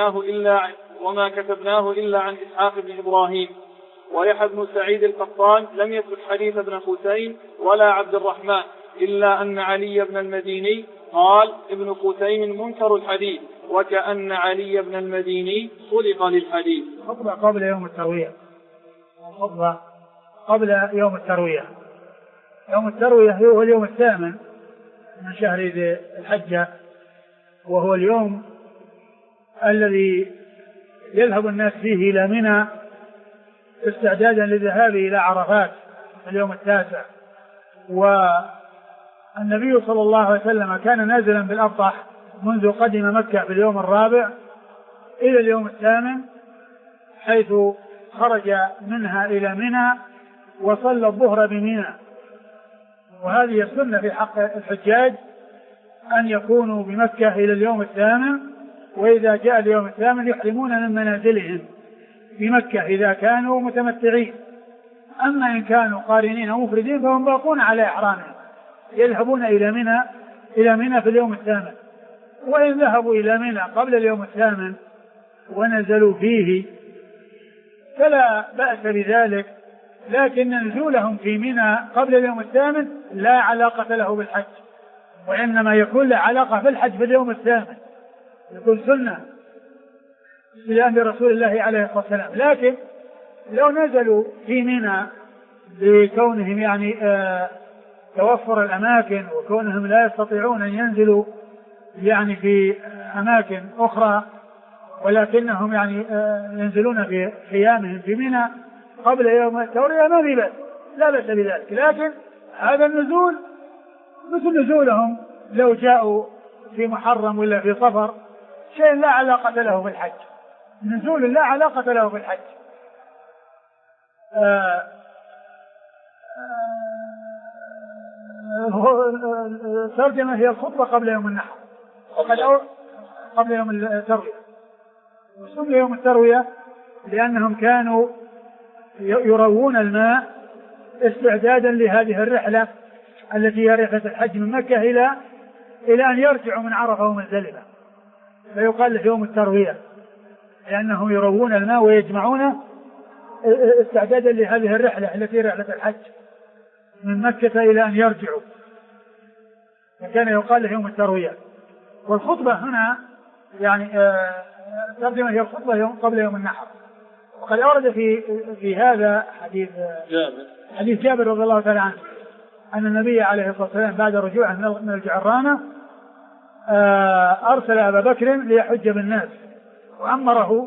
كتبناه إلا عن إسحاق بن إبراهيم. ويحيى بن سعيد القطان لم يثبت حديث ابن قتيم ولا عبد الرحمن إلا أن علي بن المديني قال ابن قتيم منكر الحديث وكأن علي بن المديني خلق للحديث. خطبة قبل يوم التروية. يوم التروية هو اليوم الثامن من شهر ذي الحجة وهو اليوم الذي يذهب الناس فيه إلى منى استعدادا للذهاب إلى عرفات في اليوم التاسع. والنبي صلى الله عليه وسلم كان نازلا بالأبطح منذ قدم مكة في اليوم الرابع إلى اليوم الثامن حيث خرج منها إلى منى وصلى الظهر بمنى. وهذه السنة في حق الحجاج أن يكونوا بمكة إلى اليوم الثامن وإذا جاء اليوم الثامن يحرمون من منازلهم بمكة إذا كانوا متمتعين. أما إن كانوا قارنين ومفردين فهم باقون على إحرامهم يذهبون إلى منى في اليوم الثامن. وإن ذهبوا إلى منى قبل اليوم الثامن ونزلوا فيه فلا بأس بذلك لكن نزولهم في منى قبل اليوم الثامن لا علاقة له بالحج وإنما يكون له علاقة بالحج في اليوم الثامن يكون سنة بأمر رسول الله عليه الصلاة والسلام. لكن لو نزلوا في منى لكونهم يعني توفر الأماكن وكونهم لا يستطيعون أن ينزلوا يعني في أماكن أخرى ولكنهم يعني ينزلون في خيامهم في منى قبل يوم التروية ما في بأس لا بأس بذلك. لكن هذا النزول مثل نزولهم لو جاءوا في محرم ولا في صفر شيء لا علاقة له بالحج نزول لا علاقة له بالحج. ترجمة هي الخطبة قبل يوم النحر قبل يوم التروية. وسمي يوم التروية لأنهم كانوا يروون الماء استعدادا لهذه الرحلة التي هي رحلة الحج من مكة إلى أن يرجعوا من عرفة ومزدلفة فيقال له يوم التروية لأنهم يروون الماء ويجمعونه استعدادا لهذه الرحلة التي رحلة الحج من مكة إلى أن يرجعوا فكان يقال له يوم التروية. والخطبة هنا يعني ترجمة هي الخطبة قبل يوم النحر. وقد أورد في هذا حديث جابر رضي الله تعالى عنه أن النبي عليه الصلاة والسلام بعد رجوعه من الجعرانة أرسل أبا بكر ليحج بالناس وأمره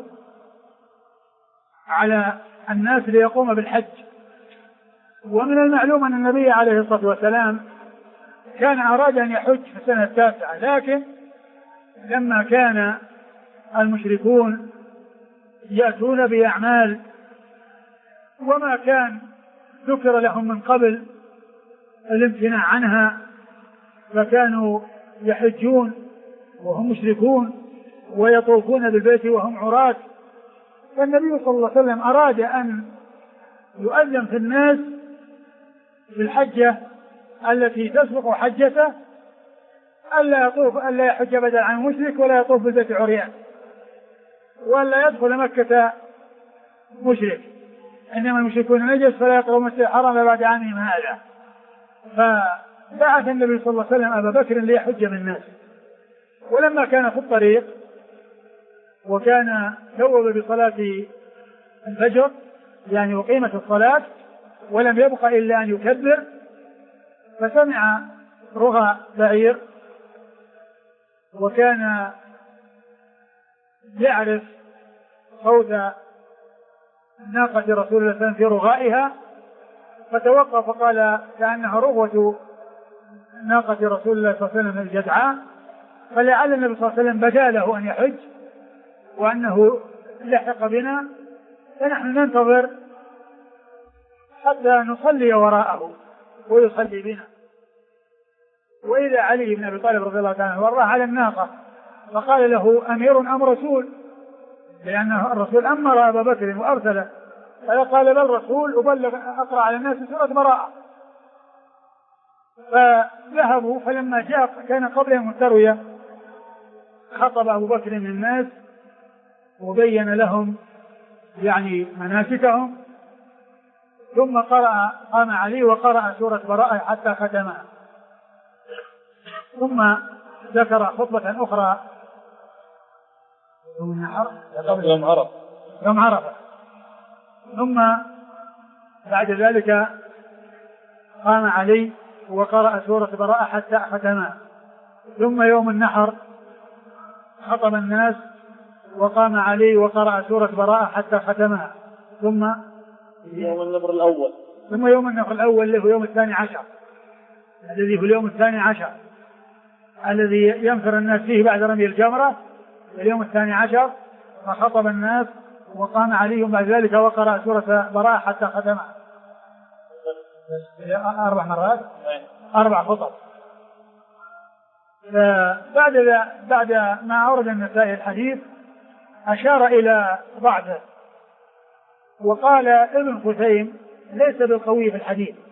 على الناس ليقوم بالحج. ومن المعلوم أن النبي عليه الصلاة والسلام كان أراد أن يحج في السنة 9، لكن لما كان المشركون يأتون بأعمال وما كان ذكر لهم من قبل الامتناع عنها، فكانوا يحجون وهم مشركون ويطوفون بالبيت وهم عراة. فالنبي صلى الله عليه وسلم أراد أن يؤذن في الناس بالحجة التي تسبق حجته، ألا يحج بدل عن مشرك ولا يطوف بالبيت عريان ولا يدخل مكة مشرك، إنما المشركون نجس فلا يقربوا المسجد الحرام بعد عامهم هذا. فبعث النبي صلى الله عليه وسلم أبا بكر ليحج بالناس. ولما كان في الطريق وكان ثوب بصلاة الفجر يعني وقيمة الصلاة ولم يبق إلا أن يكبر، فسمع رغى بعير وكان يعرف صوت ناقة رسول الله صلى الله عليه وسلم في رغائها، فتوقف فقال كأنها رغوة ناقة رسول الله صلى الله عليه وسلم الجدعاء، فلعل النبي صلى الله عليه وسلم بدا له أن يحج وأنه لحق بنا، فنحن ننتظر حتى نصلي وراءه ويصلي بنا. وإذا علي بن أبي طالب رضي الله تعالى عنه وراه على الناقة فقال له أمير أم رسول، لأنه الرسول أمر أبا بكر وأرسله، فقال بل رسول أبلغ أقرأ على الناس سورة براءة. فذهبوا، فلما جاء كان قبلهم التروية خطب أبو بكر الناس وبين لهم يعني مناسكهم، ثم قام علي وقرأ سورة براءة حتى ختمها، ثم ذكر خطبة أخرى يوم عرفة، ثم بعد ذلك قام علي وقرأ سورة براءة حتى ختمها، ثم يوم النحر خطب الناس وقام علي وقرأ سورة براءة حتى ختمها، ثم يوم النحر الأول اللي هو يوم 12 الذي هو اليوم 12 الذي ينفر الناس فيه بعد رمي الجمرة، اليوم 12 فخطب الناس وقام عليهم بعد ذلك وقرأ سورة براءة حتى ختمها 4 مرات 4 خطب. بعد ما أورد النسائي الحديث أشار إلى ضعفه وقال ابن خثيم ليس بالقوي في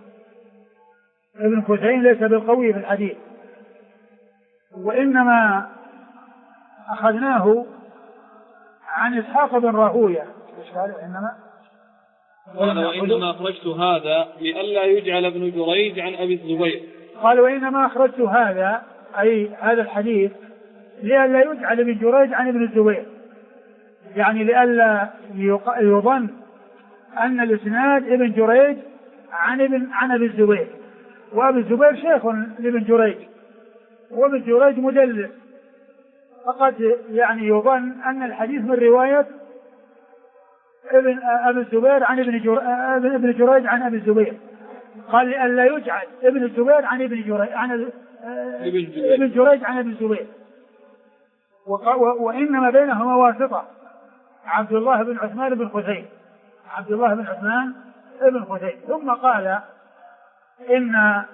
الحديث، وإنما أخذناه عن إسحاق بن راهويه. وإنما أخرجت هذا لئلا يجعل ابن جريج عن أبي الزبير. قال وإنما أخرجت هذا أي هذا الحديث لئلا يجعل ابن جريج عن ابن الزبير، يعني لئلا يظن أن الإسناد ابن جريج عن أبي الزبير، وأبي الزبير شيخ لابن جريج وابن جريج مدلس، فقد يعني يظن أن الحديث من رواية أبي الزبير عن ابن جريج عن أبي الزبير. قال لئلا يجعل ابن الزبير عن ابن جريج عن أبي الزبير، وإنما بينهما واسطة عبد الله بن عثمان بن خثيم. ثم قال إن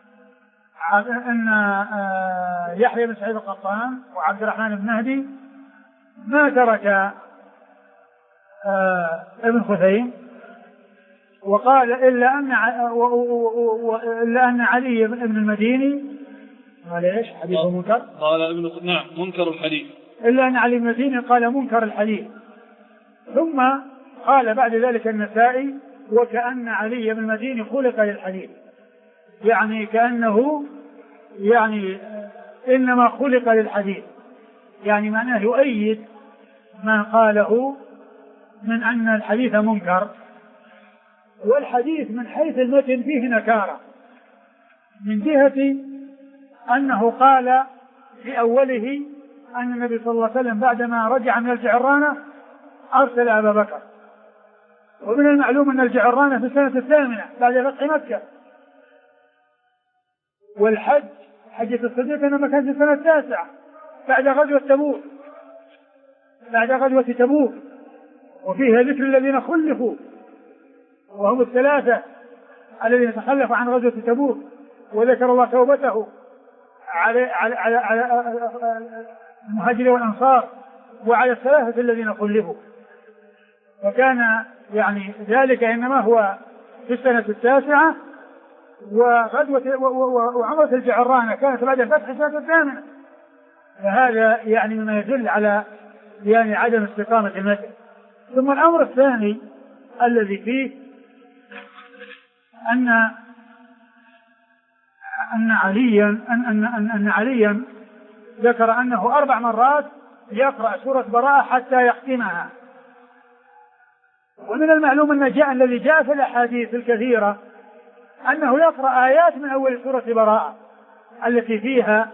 يحيى بن سعيد القطان وعبد الرحمن بن مهدي ما ترك ابن خثيم، وقال إلا أن علي بن المديني قال إيش حديثه منكر، قال منكر الحديث، إلا أن علي بن المديني قال منكر الحديث. ثم قال بعد ذلك النسائي وكأن علي بن المديني خلق للحديث، يعني كأنه يعني إنما خلق للحديث، يعني معناه يؤيد ما قاله من أن الحديث منكر. والحديث من حيث المتن فيه نكارة، من جهة أنه قال في أوله أن النبي صلى الله عليه وسلم بعدما رجع من الجعرانة أرسل أبا بكر. ومن المعلوم أن الجعرانة في السنة 8 بعد فتح مكة، والحج حجة الصديق إنما كان في السنة 9 بعد غزوة تبوك، وفيها ذكر الذين خلفوا وهم 3 الذين تخلفوا عن غزوة تبوك، وذكر الله توبته على المهاجرين والأنصار وعلى 3 الذين خلفوا. وكان يعني ذلك إنما هو في السنة 9، وعمرة الجعرانة كانت بعد فتح السنة 8. فهذا يعني مما يدل على يعني عدم استقامة المسجد. ثم الأمر الثاني الذي فيه أن عليا ذكر أنه 4 مرات يقرأ سورة براءة حتى يختمها. ومن المعلوم أن الذي جاء في الأحاديث الكثيرة أنه يقرأ آيات من أول سورة براءة التي فيها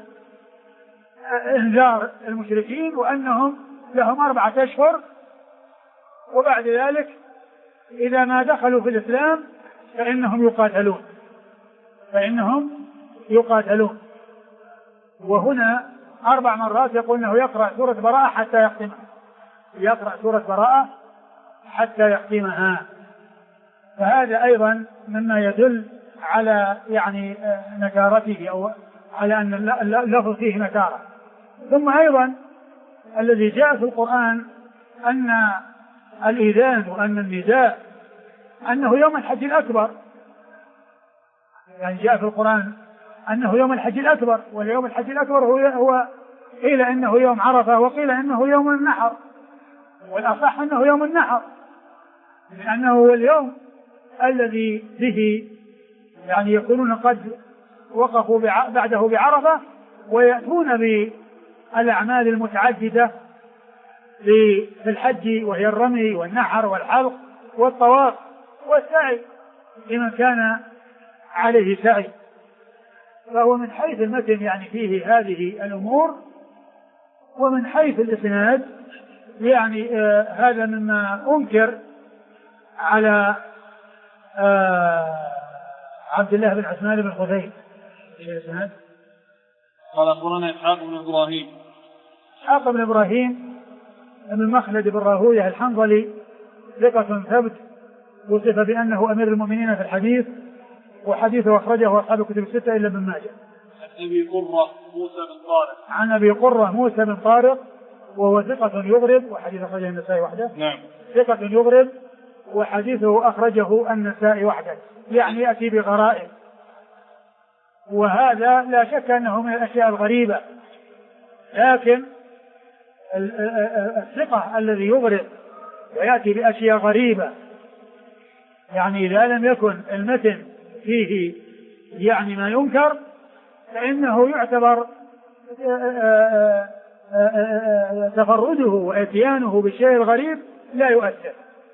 إنذار المشركين وأنهم لهم 4 أشهر، وبعد ذلك إذا ما دخلوا في الإسلام فإنهم يقاتلون. وهنا 4 مرات يقول أنه يقرأ سورة براءة حتى يختمها. فهذا أيضا مما يدل على يعني نكارته، أو على أن اللفظ فيه نكارة. ثم أيضا الذي جاء في القرآن أن الإذان وأن النداء أنه يوم الحج الأكبر، يعني جاء في القرآن أنه يوم الحج الأكبر، واليوم الحج الأكبر هو قيل إنه يوم عرفة وقيل إنه يوم النحر، والأصح أنه يوم النحر لأنه هو اليوم الذي به يعني يكونون قد وقفوا بعده بعرفة ويأتون بالأعمال المتعددة في الحج، وهي الرمي والنحر والحلق والطواف والسعي لمن كان عليه سعي. فهو من حيث المتن يعني فيه هذه الأمور، ومن حيث الإسناد يعني هذا مما أنكر على عبد الله بن عثمان بن خثيم. قال أخبرنا إسحاق بن إبراهيم من مخلد بن راهويه الحنظلي ثقة ثبت، وصف بأنه أمير المؤمنين في الحديث، وحديثه أخرجه أصحاب الكتب 6 إلا ابن ماجه. عن أبي قرة موسى بن طارق وهو ثقة يغرب، وحديث أخرجه النسائي وحده. نعم. ثقة يغرب وحديثه أخرجه النسائي وحده، يعني يأتي بغرائب، وهذا لا شك أنه من الأشياء الغريبة. لكن الثقة الذي يغرب ويأتي بأشياء غريبة، يعني إذا لم يكن المتن فيه يعني ما ينكر فإنه يعتبر تفرده وإتيانه بالشيء الغريب لا يؤثر.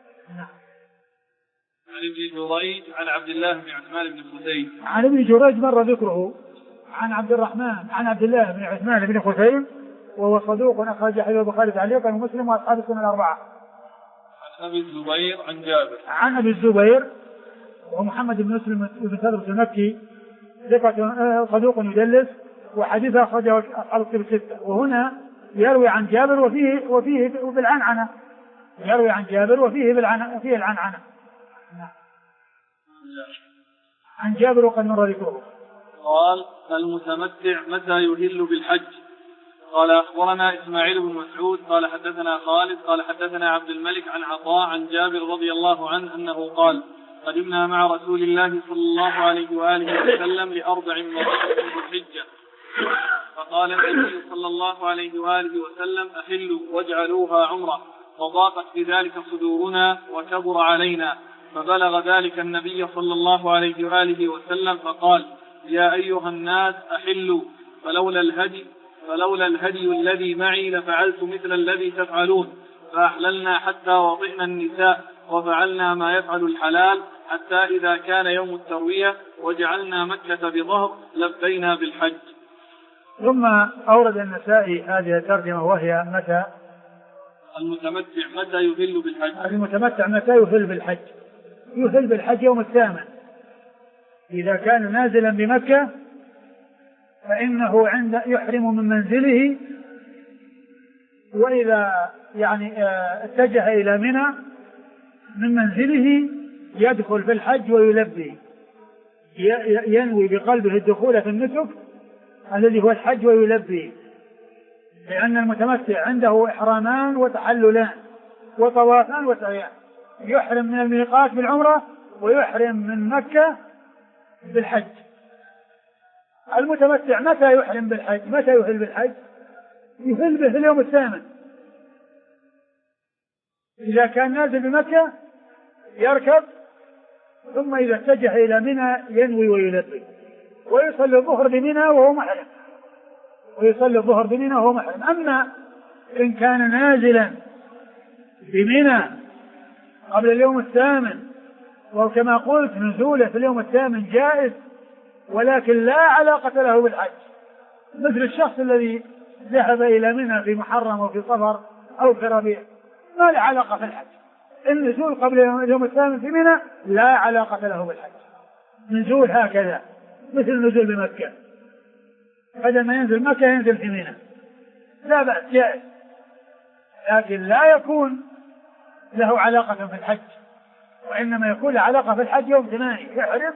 عن ابن جريج عن عبد الله بن عثمان بن خثيم. عن ابن جريج مر ذكره. عن عبد الله بن عثمان بن خثيم وهو صدوق أخرج حديث البخاري تعليقا ومسلم وأصحاب السنن 4. عن أبي الزبير عن جابر. عن أبي الزبير ومحمد بن مسلم بن ثابت المكي ثقة صدوق يدلس، وحديثه أخرجه أصحاب الكتب 6. وهنا يروي عن جابر وفيه بالعنعنة، يروي عن جابر وفيه العنعنة. عن جابر وقد مر ذكره. قال المتمتع متى يهل بالحج؟ قال أخبرنا إسماعيل بن مسعود قال حدثنا خالد قال حدثنا عبد الملك عن عطاء عن جابر رضي الله عنه أنه قال قدمنا مع رسول الله صلى الله عليه وآله وسلم لأربع مرات في الحجة، فقال النبي صلى الله عليه وآله وسلم أحلوا واجعلوها عمرة، وضاقت بذلك صدورنا وكبر علينا، فبلغ ذلك النبي صلى الله عليه وآله وسلم فقال يا أيها الناس أحلوا، فلولا الهدي الذي معي لفعلت مثل الذي تفعلون، فأحللنا حتى وطئنا النساء وفعلنا ما يفعل الحلال حتى إذا كان يوم التروية وجعلنا مكة بظهر لبينا بالحج. ثم أورد النسائي هذه الترجمة وهي متى المتمتع متى يهل بالحج. المتمتع متى يهل بالحج؟ يهل بالحج يوم الثامن. إذا كان نازلا بمكة فإنه يحرم من منزله، وإذا اتجه إلى منى من منزله يدخل في الحج ويلبي، ينوي بقلبه الدخول في النسك الذي هو الحج ويلبي، لأن المتمتع عنده إحرامان وتحللان وطوافان وسعيان، يحرم من الميقات بالعمرة ويحرم من مكة بالحج. المتمتع متى يحرم بالحج؟ متى يهل بالحج؟ يهل به اليوم الثامن. إذا كان نازل بمكة يركب، ثم إذا اتجه إلى منى ينوي ويلبي، ويصلي الظهر بمنى وهو محرم، أما إن كان نازلا بمنى قبل اليوم الثامن، وكما قلت نزوله في اليوم الثامن جائز ولكن لا علاقة له بالحج، مثل الشخص الذي ذهب إلى منى في محرم وفي صفر أو في ربيع، ما له علاقة في الحج. النزول قبل اليوم الثامن في منى لا علاقة له بالحج، نزول هكذا مثل النزول بمكة، بدل ما ينزل مكة ينزل في منى، لا بأس جائز، لكن لا يكون له علاقة في الحج، وإنما يكون له علاقة في الحج يوم 8 يحرم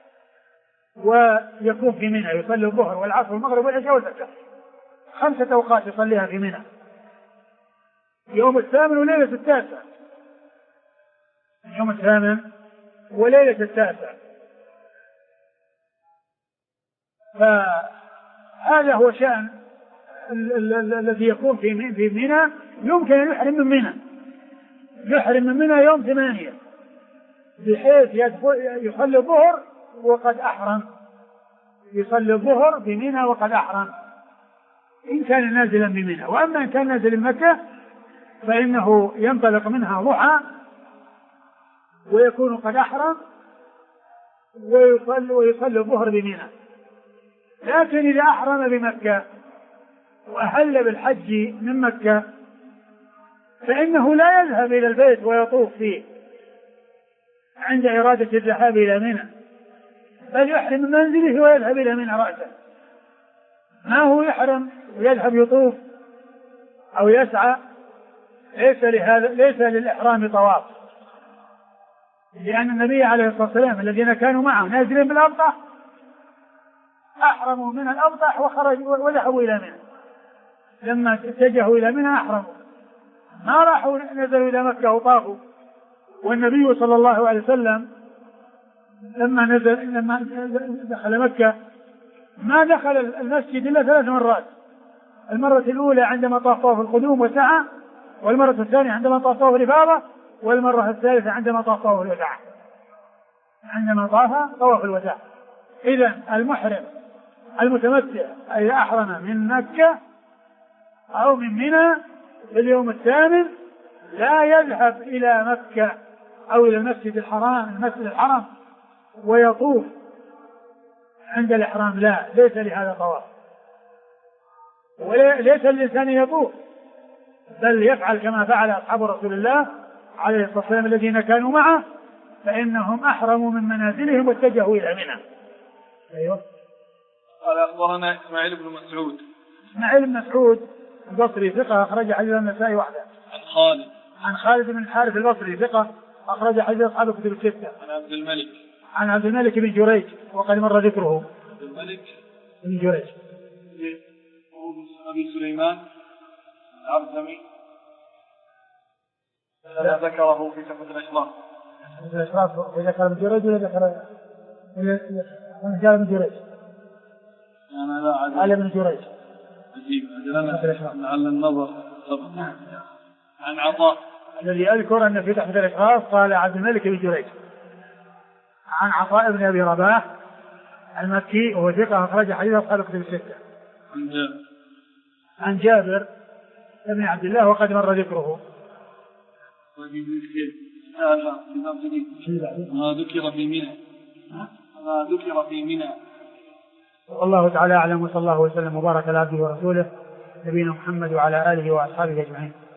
ويكون في منى، يصلي الظهر والعصر والمغرب والعشاء والفجر، 5 أوقات يصليها في منى يوم الثامن وليلة التاسع، يوم الثامن وليلة التاسع. فهذا هو شأن الذي يكون في منى. يمكن أن يحرم من منى يوم 8 بحيث يصلي الظهر وقد أحرم، يصلي الظهر بمنى وقد أحرم إن كان نازلا بمنى. وأما إن كان نازل بمكة فإنه ينطلق منها ضحى ويكون قد أحرم ويصلي الظهر بمنى. لكن إذا أحرم بمكة وأهل بالحج من مكة فإنه لا يذهب إلى البيت ويطوف فيه عند إرادة الذهاب إلى منى، بل يحرم من منزله ويذهب إلى منى رأسا، ما هو يحرم ويذهب يطوف أو يسعى، ليس للإحرام طواف، لأن النبي عليه الصلاة والسلام الذين كانوا معه نازلين بالأبطح أحرموا من الأبطح وخرجوا وذهبوا إلى منى، لما اتجهوا إلى منى أحرموا، ما راحوا نزلوا إلى مكة وطافوا. والنبي صلى الله عليه وسلم لما دخل مكة ما دخل المسجد إلا 3 مرات، المرة الأولى عندما طاف طواف القدوم وسعى، والمرة الثانية عندما طاف طواف الإفاضة، والمرة الثالثة عندما طاف طواف الوداع. إذن المحرم المتمتع إذا أحرم من مكة أو من منى في اليوم الثامن لا يذهب إلى مكة أو إلى المسجد الحرام ويطوف عند الإحرام، لا، ليس لهذا طواف، وليس الإنسان يطوف، بل يفعل كما فعل أصحاب رسول الله عليه الصلاة والسلام الذين كانوا معه، فإنهم أحرموا من منازلهم واتجهوا إلى منى. أيوه. قال أخبرنا إسماعيل بن مسعود البصري ثقة أخرج حديث النسائي وحده. عن خالد بن الحارث البصري ثقة أخرج حديث أصحاب الكتب الستة. عن عبد الملك بن جريج وقد مر ذكره. عبد الملك بن جريج أبي سليمان العبدمي ذكره في تحفة الأشراف. ذكر ابن جريج ولا ذكر ابن جريج؟ أنا لا على ابن جريج. عجيب لعل النظر. عن عطاء الذي أذكر أن في تحفة الأشراف قال عبد الملك بن جريج عن عطاء بن أبي رباح المكي وهو ثقة أخرج حديث أصحاب الكتب الستة. عن جابر بن عبد الله وقد مر ذكره. هذا جديد. ما ذكر في منى. ما ذكر في منى. والله تعالى أعلم، وصلى الله وسلم وبارك على عبده ورسوله نبينا محمد وعلى آله وأصحابه أجمعين.